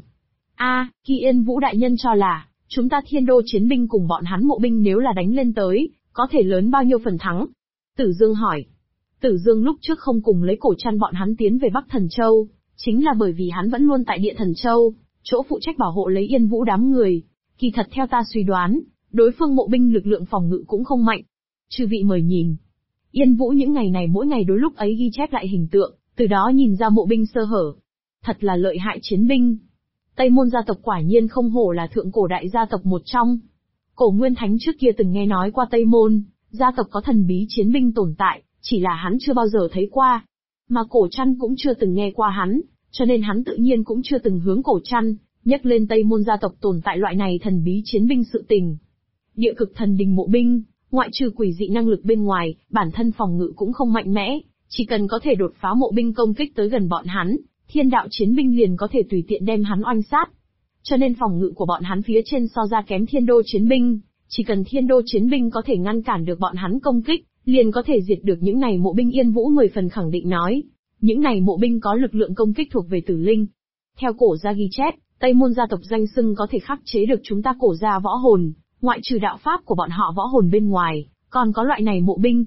Khi Yên Vũ đại nhân cho là, chúng ta Thiên Đô chiến binh cùng bọn hắn mộ binh nếu là đánh lên tới, có thể lớn bao nhiêu phần thắng? Tử Dương hỏi. Tử Dương lúc trước không cùng lấy Cổ Trăn bọn hắn tiến về Bắc Thần Châu, chính là bởi vì hắn vẫn luôn tại Địa Thần Châu, chỗ phụ trách bảo hộ lấy Yên Vũ đám người. Kỳ thật theo ta suy đoán, đối phương mộ binh lực lượng phòng ngự cũng không mạnh. Chư vị mời nhìn. Yên Vũ những ngày này mỗi ngày đối lúc ấy ghi chép lại hình tượng, từ đó nhìn ra mộ binh sơ hở. Thật là lợi hại chiến binh. Tây Môn gia tộc quả nhiên không hổ là thượng cổ đại gia tộc một trong. Cổ Nguyên Thánh trước kia từng nghe nói qua Tây Môn gia tộc có thần bí chiến binh tồn tại, chỉ là hắn chưa bao giờ thấy qua. Mà Cổ Trăn cũng chưa từng nghe qua hắn, cho nên hắn tự nhiên cũng chưa từng hướng Cổ Trăn nhắc lên Tây Môn gia tộc tồn tại loại này thần bí chiến binh sự tình. Địa cực thần đình mộ binh, ngoại trừ quỷ dị năng lực bên ngoài, bản thân phòng ngự cũng không mạnh mẽ, chỉ cần có thể đột phá mộ binh công kích tới gần bọn hắn, thiên đạo chiến binh liền có thể tùy tiện đem hắn oanh sát. Cho nên phòng ngự của bọn hắn phía trên so ra kém Thiên Đô chiến binh, chỉ cần Thiên Đô chiến binh có thể ngăn cản được bọn hắn công kích, liền có thể diệt được những này mộ binh. Yên Vũ 10 phần khẳng định nói, những này mộ binh có lực lượng công kích thuộc về tử linh. Theo cổ gia ghi chép, Tây Môn gia tộc danh xưng có thể khắc chế được chúng ta cổ gia võ hồn, ngoại trừ đạo pháp của bọn họ võ hồn bên ngoài, còn có loại này mộ binh.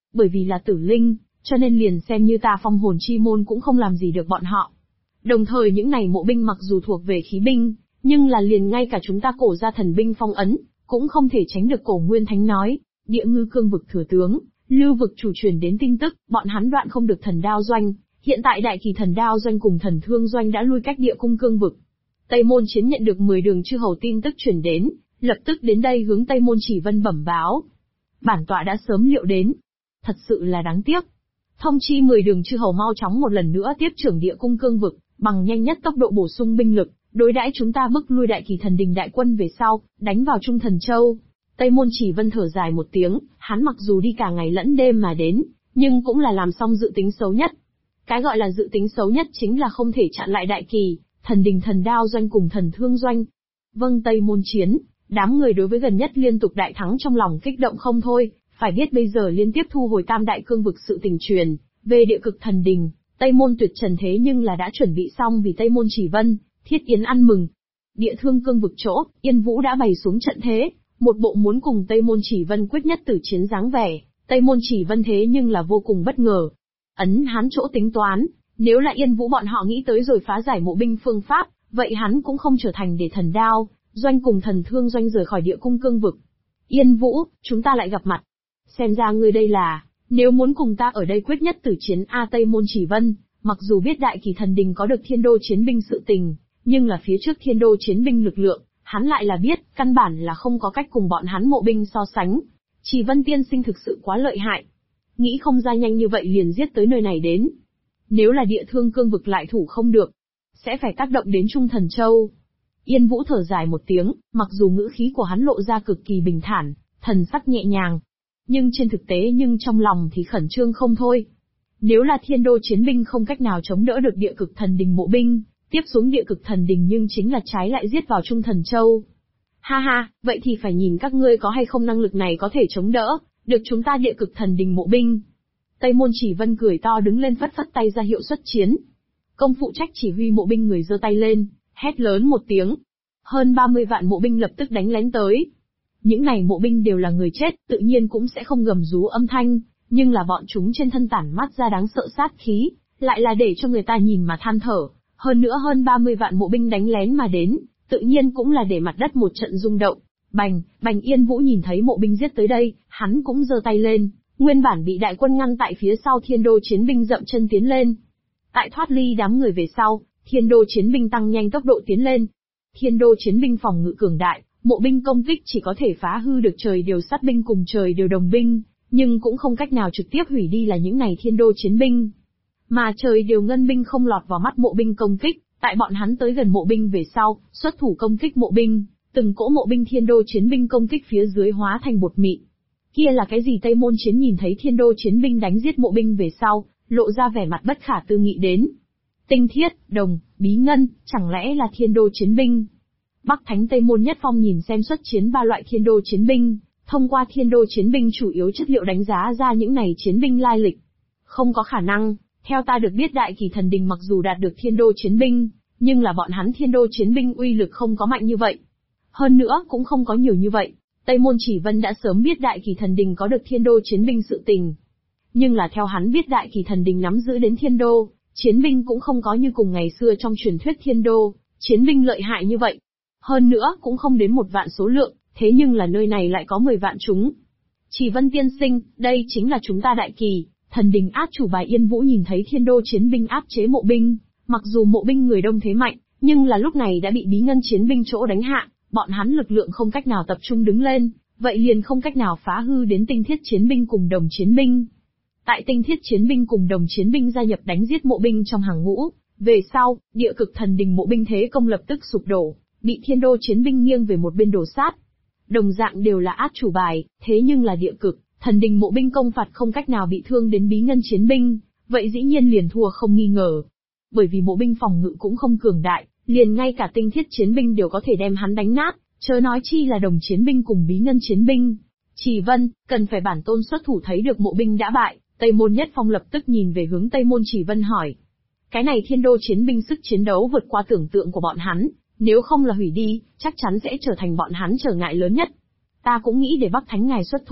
Bởi vì là tử linh, cho nên liền xem như ta phong hồn chi môn cũng không làm gì được bọn họ. Đồng thời những này mộ binh mặc dù thuộc về khí binh, nhưng là liền ngay cả chúng ta cổ ra thần binh phong ấn, cũng không thể tránh được. Cổ Nguyên Thánh nói, Địa Ngư Cương vực thừa tướng, Lưu vực chủ truyền đến tin tức, bọn hắn đoạn không được thần đao doanh, hiện tại Đại Kỳ thần đao doanh cùng thần thương doanh đã lui cách Địa Cung Cương vực. Tây Môn Chiến nhận được 10 đường chư hầu tin tức truyền đến, lập tức đến đây hướng Tây Môn Chỉ Vân bẩm báo. Bản tọa đã sớm liệu đến. Thật sự là đáng tiếc. Thông chi 10 đường chư hầu mau chóng một lần nữa tiếp trưởng Địa Cung Cương vực, bằng nhanh nhất tốc độ bổ sung binh lực, đối đãi chúng ta bức lui Đại Kỳ thần đình đại quân về sau, đánh vào Trung Thần Châu. Tây Môn Chỉ Vân thở dài một tiếng, hắn mặc dù đi cả ngày lẫn đêm mà đến, nhưng cũng là làm xong dự tính xấu nhất. Cái gọi là dự tính xấu nhất chính là không thể chặn lại Đại Kỳ, thần đình thần đao doanh cùng thần thương doanh. Vâng Tây Môn Chiến, đám người đối với gần nhất liên tục đại thắng trong lòng kích động không thôi, phải biết bây giờ liên tiếp thu hồi Tam Đại Cương vực sự tình truyền, về địa cực thần đình, Tây Môn Tuyệt Trần thế nhưng là đã chuẩn bị xong vì Tây Môn Chỉ Vân, thiết yến ăn mừng. Địa Thương Cương vực chỗ, Yên Vũ đã bày xuống trận thế, một bộ muốn cùng Tây Môn Chỉ Vân quyết nhất tử chiến dáng vẻ, Tây Môn Chỉ Vân thế nhưng là vô cùng bất ngờ. Ấn hắn chỗ tính toán, nếu là Yên Vũ bọn họ nghĩ tới rồi phá giải mộ binh phương pháp, vậy hắn cũng không trở thành để thần đao doanh cùng thần thương doanh rời khỏi Địa Cung Cương vực. Yên Vũ, chúng ta lại gặp mặt. Xem ra ngươi đây là, nếu muốn cùng ta ở đây quyết nhất tử chiến Tây Môn Chỉ Vân, mặc dù biết Đại Kỳ thần đình có được Thiên Đô chiến binh sự tình, nhưng là phía trước Thiên Đô chiến binh lực lượng, hắn lại là biết, căn bản là không có cách cùng bọn hắn mộ binh so sánh. Chỉ Vân tiên sinh thực sự quá lợi hại. Nghĩ không ra nhanh như vậy liền giết tới nơi này đến. Nếu là Địa Thương Cương vực lại thủ không được, sẽ phải tác động đến Trung Thần Châu. Yên Vũ thở dài một tiếng, mặc dù ngữ khí của hắn lộ ra cực kỳ bình thản, thần sắc nhẹ nhàng. Nhưng trên thực tế trong lòng thì khẩn trương không thôi. Nếu là Thiên Đô chiến binh không cách nào chống đỡ được địa cực thần đình mộ binh, tiếp xuống địa cực thần đình nhưng chính là trái lại giết vào Trung Thần Châu. Ha ha, vậy thì phải nhìn các ngươi có hay không năng lực này có thể chống đỡ được chúng ta địa cực thần đình mộ binh. Tây Môn Chỉ Vân cười to đứng lên phất phất tay ra hiệu xuất chiến. Công phụ trách chỉ huy mộ binh người giơ tay lên, hét lớn một tiếng. Hơn 30 vạn mộ binh lập tức đánh lén tới. Những này mộ binh đều là người chết, tự nhiên cũng sẽ không gầm rú âm thanh, nhưng là bọn chúng trên thân tản mát ra đáng sợ sát khí, lại là để cho người ta nhìn mà than thở. Hơn nữa hơn 30 vạn mộ binh đánh lén mà đến, tự nhiên cũng là để mặt đất một trận rung động. Bành, bành. Yên Vũ nhìn thấy mộ binh giết tới đây, hắn cũng giơ tay lên, nguyên bản bị đại quân ngăn tại phía sau Thiên Đô chiến binh dậm chân tiến lên. Tại thoát ly đám người về sau, Thiên Đô chiến binh tăng nhanh tốc độ tiến lên. Thiên Đô chiến binh phòng ngự cường đại, mộ binh công kích chỉ có thể phá hư được trời điều sát binh cùng trời điều đồng binh, nhưng cũng không cách nào trực tiếp hủy đi là những này Thiên Đô chiến binh. Mà trời điều ngân binh không lọt vào mắt mộ binh công kích, tại bọn hắn tới gần mộ binh về sau, xuất thủ công kích mộ binh, từng cỗ mộ binh Thiên Đô chiến binh công kích phía dưới hóa thành bột mịn. Kia là cái gì? Tây Môn Chiến nhìn thấy Thiên Đô chiến binh đánh giết mộ binh về sau, lộ ra vẻ mặt bất khả tư nghị đến. Tinh thiết, đồng, bí ngân, chẳng lẽ là Thiên Đô chiến binh? Bắc Thánh Tây Môn Nhất Phong nhìn xem xuất chiến ba loại Thiên Đô chiến binh, thông qua Thiên Đô chiến binh chủ yếu chất liệu đánh giá ra những này chiến binh lai lịch. Không có khả năng, theo ta được biết Đại Kỳ thần đình mặc dù đạt được Thiên Đô chiến binh, nhưng là bọn hắn Thiên Đô chiến binh uy lực không có mạnh như vậy. Hơn nữa cũng không có nhiều như vậy. Tây Môn Chỉ Vân đã sớm biết Đại Kỳ thần đình có được Thiên Đô chiến binh sự tình. Nhưng là theo hắn biết Đại Kỳ thần đình nắm giữ đến Thiên Đô chiến binh cũng không có như cùng ngày xưa trong truyền thuyết Thiên Đô chiến binh lợi hại như vậy. Hơn nữa cũng không đến 1 vạn số lượng, thế nhưng là nơi này lại có 10 vạn chúng. Chỉ Vân tiên sinh, đây chính là chúng ta Đại Kỳ thần đình át chủ bài. Yên Vũ nhìn thấy Thiên Đô chiến binh áp chế mộ binh, mặc dù mộ binh người đông thế mạnh, nhưng là lúc này đã bị bí ngân chiến binh chỗ đánh hạ, bọn hắn lực lượng không cách nào tập trung đứng lên, vậy liền không cách nào phá hư đến tinh thiết chiến binh cùng đồng chiến binh. Tại tinh thiết chiến binh cùng đồng chiến binh gia nhập đánh giết mộ binh trong hàng ngũ, về sau, địa cực thần đình mộ binh thế công lập tức sụp đổ, bị Thiên Đô chiến binh nghiêng về một bên đổ sát. Đồng dạng đều là át chủ bài, thế nhưng là địa cực thần đình mộ binh công phạt không cách nào bị thương đến bí ngân chiến binh, vậy dĩ nhiên liền thua không nghi ngờ. Bởi vì mộ binh phòng ngự cũng không cường đại, liền ngay cả tinh thiết chiến binh đều có thể đem hắn đánh nát, chớ nói chi là đồng chiến binh cùng bí ngân chiến binh. Chỉ Vân, cần phải bản tôn xuất thủ. Thấy được mộ binh đã bại, Tây Môn Nhất Phong lập tức nhìn về hướng Tây Môn Chỉ Vân hỏi. Cái này Thiên Đô chiến binh sức chiến đấu vượt qua tưởng tượng của bọn hắn, nếu không là hủy đi, chắc chắn sẽ trở thành bọn hắn trở ngại lớn nhất. Ta cũng nghĩ để Bắc Thánh ngài xuất thủ,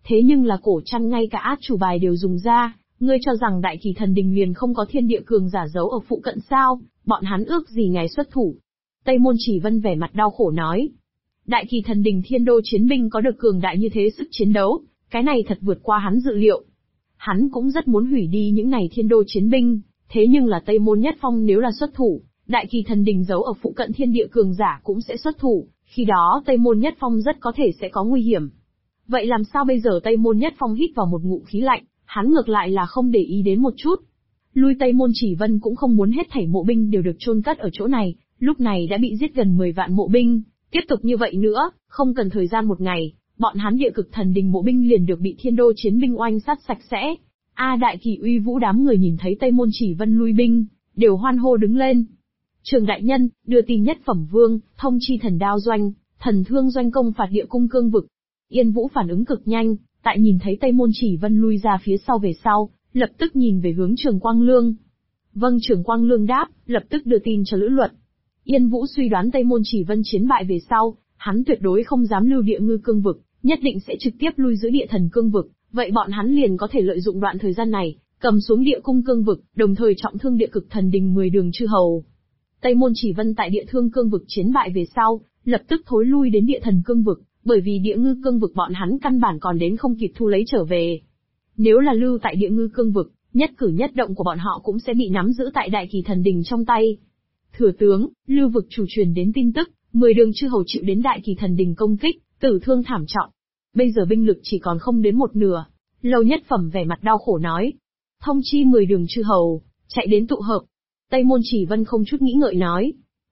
Thế nhưng là cổ trăn ngay cả át chủ bài đều dùng ra, ngươi cho rằng Đại Kỳ Thần Đình liền không có thiên địa cường giả giấu ở phụ cận sao, bọn hắn ước gì ngài xuất thủ. Tây Môn Chỉ Vân vẻ mặt đau khổ nói. Đại Kỳ Thần Đình Thiên Đô chiến binh có được cường đại như thế sức chiến đấu, cái này thật vượt qua hắn dự liệu. Hắn cũng rất muốn hủy đi những này Thiên Đô chiến binh, thế nhưng là Tây Môn Nhất Phong nếu là xuất thủ, Đại Kỳ Thần Đình giấu ở phụ cận thiên địa cường giả cũng sẽ xuất thủ, khi đó Tây Môn Nhất Phong rất có thể sẽ có nguy hiểm. Vậy làm sao bây giờ? Tây Môn Nhất Phong hít vào một ngụm khí lạnh, hắn ngược lại là không để ý đến một chút. Lui Tây Môn Chỉ Vân cũng không muốn hết thảy mộ binh đều được chôn cất ở chỗ này, lúc này đã bị giết gần 10 vạn mộ binh, tiếp tục như vậy nữa, không cần thời gian một ngày, bọn hắn Địa Cực Thần Đình mộ binh liền được bị Thiên Đô chiến binh oanh sát sạch sẽ. Đại Kỳ Uy Vũ đám người nhìn thấy Tây Môn Chỉ Vân lui binh, đều hoan hô đứng lên. Trường đại nhân, đưa tin Nhất Phẩm Vương, thông chi Thần Đao Doanh, Thần Thương Doanh công phạt Địa Cung Cương Vực. Yên Vũ phản ứng cực nhanh, tại nhìn thấy Tây Môn Chỉ Vân lui ra phía sau về sau, lập tức nhìn về hướng Trường Quang Lương. Vâng, Trường Quang Lương đáp, lập tức đưa tin cho Lữ Luật. Yên Vũ suy đoán Tây Môn Chỉ Vân chiến bại về sau, hắn tuyệt đối không dám lưu Địa Ngư Cương Vực, nhất định sẽ trực tiếp lui giữ Địa Thần Cương Vực, vậy bọn hắn liền có thể lợi dụng đoạn thời gian này, cầm xuống Địa Cung Cương Vực, đồng thời trọng thương Địa Cực Thần Đình 10 đường chư hầu. Tây Môn Chỉ Vân tại Địa Thương Cương Vực chiến bại về sau, lập tức thối lui đến Địa Thần Cương Vực, bởi vì Địa Ngư Cương Vực bọn hắn căn bản còn đến không kịp thu lấy trở về. Nếu là lưu tại Địa Ngư Cương Vực, nhất cử nhất động của bọn họ cũng sẽ bị nắm giữ tại Đại Kỳ Thần Đình trong tay. Thừa tướng, Lưu Vực chủ truyền đến tin tức, 10 đường chư hầu chịu đến Đại Kỳ Thần Đình công kích, tử thương thảm trọng. Bây giờ binh lực chỉ còn không đến một nửa. Lâu Nhất Phẩm vẻ mặt đau khổ nói. Thông chi 10 đường chư hầu, chạy đến tụ hợp. Tây Môn Chỉ Vân không chút nghĩ ngợi nói.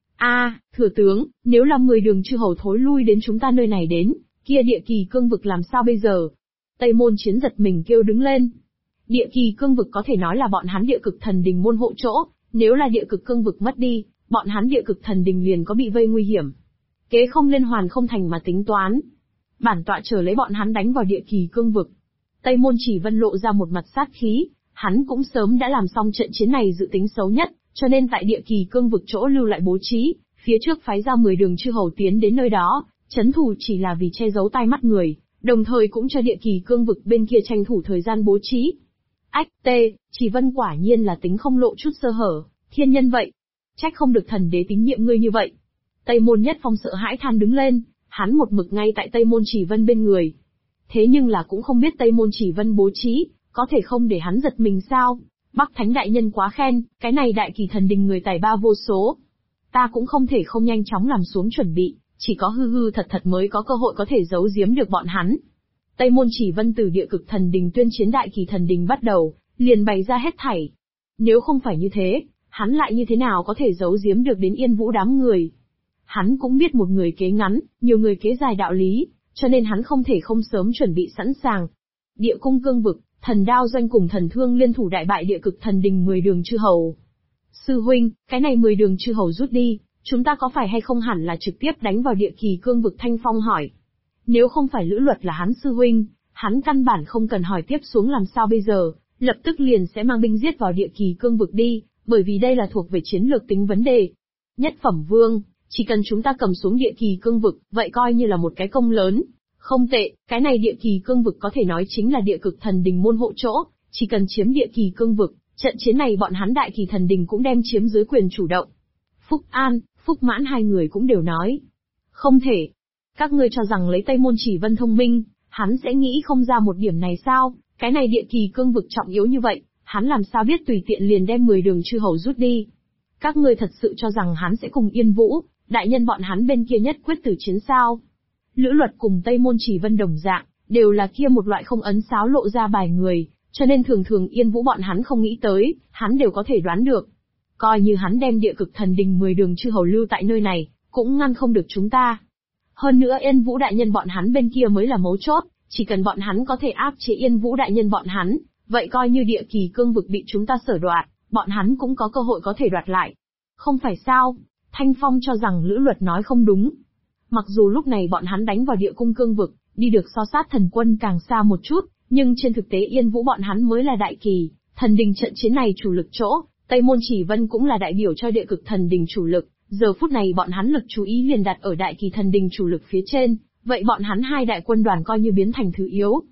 Thừa tướng, nếu là 10 đường chư hầu thối lui đến chúng ta nơi này đến, kia Địa Kỳ Cương Vực làm sao bây giờ? Tây Môn Chiến giật mình kêu đứng lên. Địa Kỳ Cương Vực có thể nói là bọn hắn Địa Cực Thần Đình môn hộ chỗ, nếu là Địa Cực Cương Vực mất đi, bọn hắn Địa Cực Thần Đình liền có bị vây nguy hiểm. Kế không liên hoàn không thành mà tính toán. Bản tọa chờ lấy bọn hắn đánh vào Địa Kỳ Cương Vực. Tây Môn Chỉ Vân lộ ra một mặt sát khí, hắn cũng sớm đã làm xong trận chiến này dự tính xấu nhất, cho nên tại Địa Kỳ Cương Vực chỗ lưu lại bố trí, phía trước phái ra 10 đường chư hầu tiến đến nơi đó, trấn thủ chỉ là vì che giấu tai mắt người, đồng thời cũng cho Địa Kỳ Cương Vực bên kia tranh thủ thời gian bố trí. Chỉ Vân quả nhiên là tính không lộ chút sơ hở, thiên nhân vậy. Trách không được thần đế tín nhiệm ngươi như vậy. Tây Môn Nhất Phong sợ hãi than đứng lên, hắn một mực ngay tại Tây Môn Chỉ Vân bên người. Thế nhưng là cũng không biết Tây Môn Chỉ Vân bố trí, có thể không để hắn giật mình sao? Bắc Thánh đại nhân quá khen, cái này Đại Kỳ Thần Đình người tài ba vô số. Ta cũng không thể không nhanh chóng làm xuống chuẩn bị, chỉ có hư hư thật thật mới có cơ hội có thể giấu giếm được bọn hắn. Tây Môn Chỉ Vân từ Địa Cực Thần Đình tuyên chiến Đại Kỳ Thần Đình bắt đầu, liền bày ra hết thảy. Nếu không phải như thế, hắn lại như thế nào có thể giấu giếm được đến Yên Vũ đám người? Hắn cũng biết một người kế ngắn, nhiều người kế dài đạo lý, cho nên hắn không thể không sớm chuẩn bị sẵn sàng. Địa Cung Cương Vực, Thần Đao Doanh cùng Thần Thương liên thủ đại bại Địa Cực Thần Đình 10 đường chư hầu. Sư huynh, cái này 10 đường chư hầu rút đi, chúng ta có phải hay không hẳn là trực tiếp đánh vào Địa Kỳ Cương Vực? Thanh Phong hỏi. Nếu không phải Lữ Luật là hắn sư huynh, hắn căn bản không cần hỏi tiếp xuống làm sao bây giờ, lập tức liền sẽ mang binh giết vào Địa Kỳ Cương Vực đi, bởi vì đây là thuộc về chiến lược tính vấn đề. Nhất Phẩm Vương, chỉ cần chúng ta cầm xuống Địa Kỳ Cương Vực, vậy coi như là một cái công lớn. Không tệ, cái này Địa Kỳ Cương Vực có thể nói chính là Địa Cực Thần Đình môn hộ chỗ, chỉ cần chiếm Địa Kỳ Cương Vực, trận chiến này bọn hắn Đại Kỳ Thần Đình cũng đem chiếm dưới quyền chủ động. Phúc An, Phúc Mãn hai người cũng đều nói. Không thể. Các ngươi cho rằng lấy Tây Môn Chỉ Vân thông minh, hắn sẽ nghĩ không ra một điểm này sao? Cái này Địa Kỳ Cương Vực trọng yếu như vậy, hắn làm sao biết tùy tiện liền đem 10 đường chư hầu rút đi? Các ngươi thật sự cho rằng hắn sẽ cùng Yên Vũ, đại nhân bọn hắn bên kia nhất quyết tử chiến sao? Lữ Luật cùng Tây Môn Chỉ Vân đồng dạng, đều là kia một loại không ấn sáo lộ ra bài người, cho nên thường thường Yên Vũ bọn hắn không nghĩ tới, hắn đều có thể đoán được. Coi như hắn đem Địa Cực Thần Đình 10 đường chư hầu lưu tại nơi này, cũng ngăn không được chúng ta. Hơn nữa Yên Vũ đại nhân bọn hắn bên kia mới là mấu chốt, chỉ cần bọn hắn có thể áp chế Yên Vũ đại nhân bọn hắn, vậy coi như Địa Kỳ Cương Vực bị chúng ta sở đoạt, bọn hắn cũng có cơ hội có thể đoạt lại. Không phải sao? Thanh Phong cho rằng Lữ Luật nói không đúng. Mặc dù lúc này bọn hắn đánh vào Địa Cung Cương Vực, đi được so sát thần quân càng xa một chút, nhưng trên thực tế Yên Vũ bọn hắn mới là Đại Kỳ Thần Đình trận chiến này chủ lực chỗ, Tây Môn Chỉ Vân cũng là đại biểu cho Địa Cực Thần Đình chủ lực, giờ phút này bọn hắn lực chú ý liền đặt ở Đại Kỳ Thần Đình chủ lực phía trên, vậy bọn hắn hai đại quân đoàn coi như biến thành thứ yếu.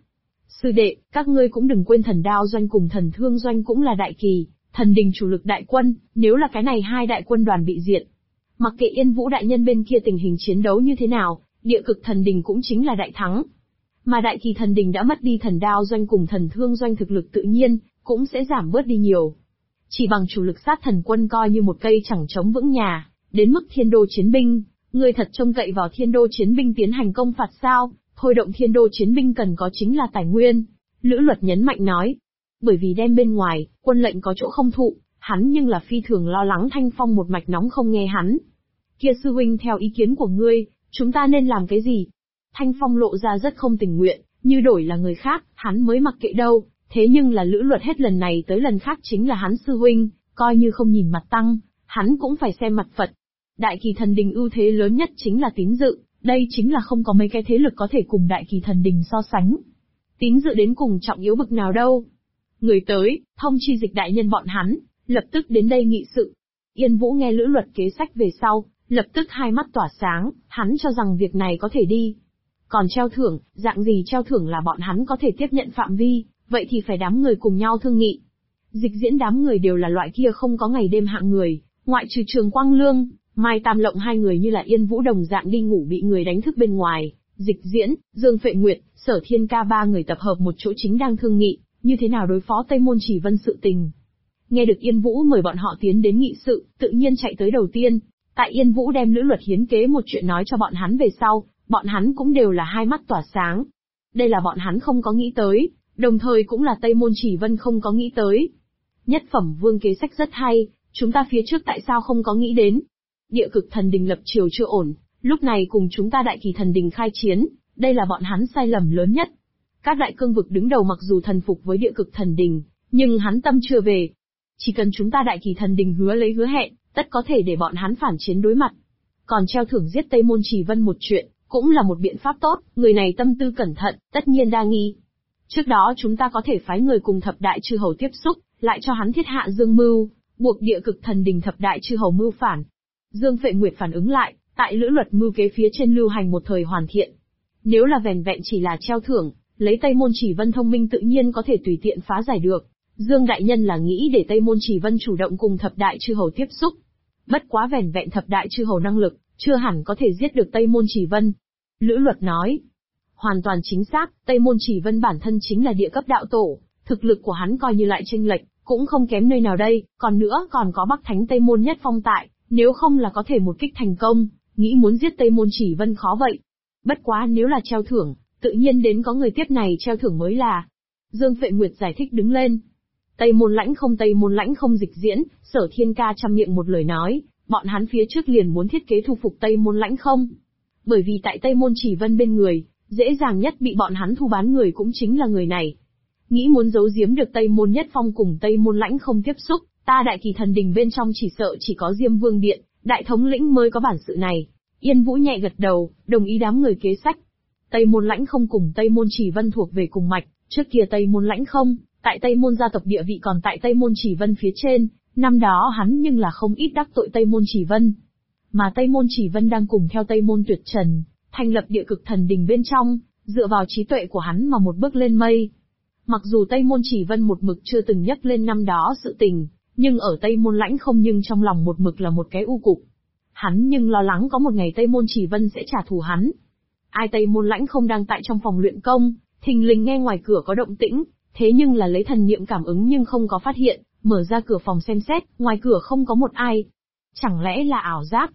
Sư đệ, các ngươi cũng đừng quên thần đao doanh cùng thần thương doanh cũng là đại kỳ, thần đình chủ lực đại quân, nếu là cái này hai đại quân đoàn bị diệt. Mặc kệ Yên Vũ đại nhân bên kia tình hình chiến đấu như thế nào, địa cực thần đình cũng chính là đại thắng. Mà đại kỳ thần đình đã mất đi thần đao doanh cùng thần thương doanh thực lực tự nhiên, cũng sẽ giảm bớt đi nhiều. Chỉ bằng chủ lực sát thần quân coi như một cây chẳng chống vững nhà, đến mức thiên đô chiến binh, ngươi thật trông cậy vào thiên đô chiến binh tiến hành công phạt sao, thôi động thiên đô chiến binh cần có chính là tài nguyên. Lữ Luật nhấn mạnh nói, bởi vì đem bên ngoài, quân lệnh có chỗ không thụ, hắn nhưng là phi thường lo lắng Thanh Phong một mạch nóng không nghe hắn. Kia sư huynh theo ý kiến của ngươi, chúng ta nên làm cái gì? Thanh Phong lộ ra rất không tình nguyện, như đổi là người khác, hắn mới mặc kệ đâu, thế nhưng là Lữ Luật hết lần này tới lần khác chính là hắn sư huynh, coi như không nhìn mặt tăng, hắn cũng phải xem mặt Phật. Đại kỳ thần đình ưu thế lớn nhất chính là tín dự, đây chính là không có mấy cái thế lực có thể cùng đại kỳ thần đình so sánh. Tín dự đến cùng trọng yếu bực nào đâu. Người tới, thông chi Dịch đại nhân bọn hắn, lập tức đến đây nghị sự. Yên Vũ nghe Lữ Luật kế sách về sau, lập tức hai mắt tỏa sáng, hắn cho rằng việc này có thể đi. Còn treo thưởng, dạng gì treo thưởng là bọn hắn có thể tiếp nhận phạm vi, vậy thì phải đám người cùng nhau thương nghị. Dịch diễn đám người đều là loại kia không có ngày đêm hạng người, ngoại trừ Trường Quang Lương, Mai Tam Lộng hai người như là Yên Vũ đồng dạng đi ngủ bị người đánh thức bên ngoài, Dịch diễn, Dương Phệ Nguyệt, Sở Thiên Ca ba người tập hợp một chỗ chính đang thương nghị, như thế nào đối phó Tây Môn Chỉ Vân sự tình. Nghe được Yên Vũ mời bọn họ tiến đến nghị sự, tự nhiên chạy tới đầu tiên. Tại Yên Vũ đem Lữ Luật hiến kế một chuyện nói cho bọn hắn về sau, bọn hắn cũng đều là hai mắt tỏa sáng. Đây là bọn hắn không có nghĩ tới, đồng thời cũng là Tây Môn Chỉ Vân không có nghĩ tới. Nhất phẩm vương kế sách rất hay, chúng ta phía trước tại sao không có nghĩ đến? Địa cực thần đình lập triều chưa ổn, lúc này cùng chúng ta đại kỳ thần đình khai chiến, đây là bọn hắn sai lầm lớn nhất. Các đại cương vực đứng đầu mặc dù thần phục với địa cực thần đình, nhưng hắn tâm chưa về. Chỉ cần chúng ta đại kỳ thần đình hứa hẹn, tất có thể để bọn hắn phản chiến đối mặt. Còn treo thưởng giết Tây Môn Chỉ Vân một chuyện, cũng là một biện pháp tốt, người này tâm tư cẩn thận, tất nhiên đa nghi. Trước đó chúng ta có thể phái người cùng thập đại chư hầu tiếp xúc, lại cho hắn thiết hạ dương mưu, buộc địa cực thần đình thập đại chư hầu mưu phản. Dương Phệ Nguyệt phản ứng lại, tại Lữ Luật mưu kế phía trên lưu hành một thời hoàn thiện. Nếu là vẻn vẹn chỉ là treo thưởng, lấy Tây Môn Chỉ Vân thông minh tự nhiên có thể tùy tiện phá giải được. Dương đại nhân là nghĩ để Tây Môn Chỉ Vân chủ động cùng thập đại chư hầu tiếp xúc. Bất quá vẻn vẹn thập đại chư hầu năng lực, chưa hẳn có thể giết được Tây Môn Chỉ Vân. Lữ Luật nói, hoàn toàn chính xác, Tây Môn Chỉ Vân bản thân chính là địa cấp đạo tổ, thực lực của hắn coi như lại chênh lệch, cũng không kém nơi nào đây, còn nữa còn có Bắc Thánh Tây Môn Nhất Phong tại, nếu không là có thể một kích thành công, nghĩ muốn giết Tây Môn Chỉ Vân khó vậy. Bất quá nếu là treo thưởng, tự nhiên đến có người tiếp này treo thưởng mới là. Dương Phệ Nguyệt giải thích đứng lên. Tây Môn Lãnh không Dịch diễn, Sở Thiên Ca trăm miệng một lời nói, bọn hắn phía trước liền muốn thiết kế thu phục Tây Môn Lãnh không. Bởi vì tại Tây Môn Chỉ Vân bên người, dễ dàng nhất bị bọn hắn thu bán người cũng chính là người này. Nghĩ muốn giấu giếm được Tây Môn Nhất Phong cùng Tây Môn Lãnh không tiếp xúc, ta đại kỳ thần đình bên trong chỉ sợ chỉ có Diêm Vương Điện, đại thống lĩnh mới có bản sự này. Yên Vũ nhẹ gật đầu, đồng ý đám người kế sách. Tây Môn Lãnh không cùng Tây Môn Chỉ Vân thuộc về cùng mạch, trước kia Tây Môn Lãnh không, tại Tây Môn gia tộc địa vị còn tại Tây Môn Chỉ Vân phía trên, năm đó hắn nhưng là không ít đắc tội Tây Môn Chỉ Vân. Mà Tây Môn Chỉ Vân đang cùng theo Tây Môn Tuyệt Trần, thành lập địa cực thần đình bên trong, dựa vào trí tuệ của hắn mà một bước lên mây. Mặc dù Tây Môn Chỉ Vân một mực chưa từng nhắc lên năm đó sự tình, nhưng ở Tây Môn Lãnh không nhưng trong lòng một mực là một cái u cục. Hắn nhưng lo lắng có một ngày Tây Môn Chỉ Vân sẽ trả thù hắn. Ai Tây Môn Lãnh không đang tại trong phòng luyện công, thình lình nghe ngoài cửa có động tĩnh, thế nhưng là lấy thần niệm cảm ứng nhưng không có phát hiện, mở ra cửa phòng xem xét, ngoài cửa không có một ai. Chẳng lẽ là ảo giác?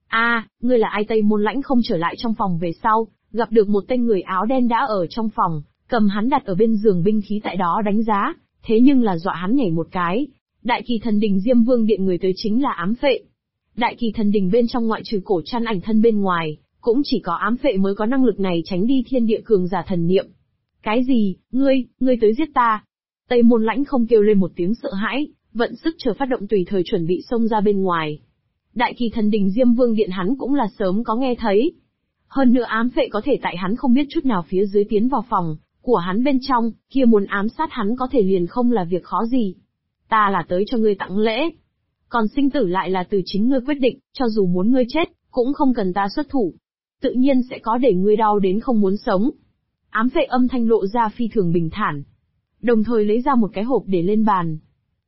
Ngươi là ai? Tây Môn Lãnh không trở lại trong phòng về sau, gặp được một tên người áo đen đã ở trong phòng, cầm hắn đặt ở bên giường binh khí tại đó đánh giá, thế nhưng là dọa hắn nhảy một cái. Đại kỳ thần đình Diêm Vương Điện người tới chính là Ám Phệ. Đại kỳ thần đình bên trong ngoại trừ cổ trăn ảnh thân bên ngoài, cũng chỉ có Ám Phệ mới có năng lực này tránh đi thiên địa cường giả thần niệm. Cái gì, ngươi tới giết ta? Tây Môn Lãnh không kêu lên một tiếng sợ hãi, vận sức chờ phát động tùy thời chuẩn bị xông ra bên ngoài. Đại kỳ thần đình Diêm Vương Điện hắn cũng là sớm có nghe thấy. Hơn nữa Ám Phệ có thể tại hắn không biết chút nào phía dưới tiến vào phòng của hắn bên trong, kia muốn ám sát hắn có thể liền không là việc khó gì. Ta là tới cho ngươi tặng lễ. Còn sinh tử lại là từ chính ngươi quyết định, cho dù muốn ngươi chết, cũng không cần ta xuất thủ. Tự nhiên sẽ có để ngươi đau đến không muốn sống. Ám vệ âm thanh lộ ra phi thường bình thản. Đồng thời lấy ra một cái hộp để lên bàn.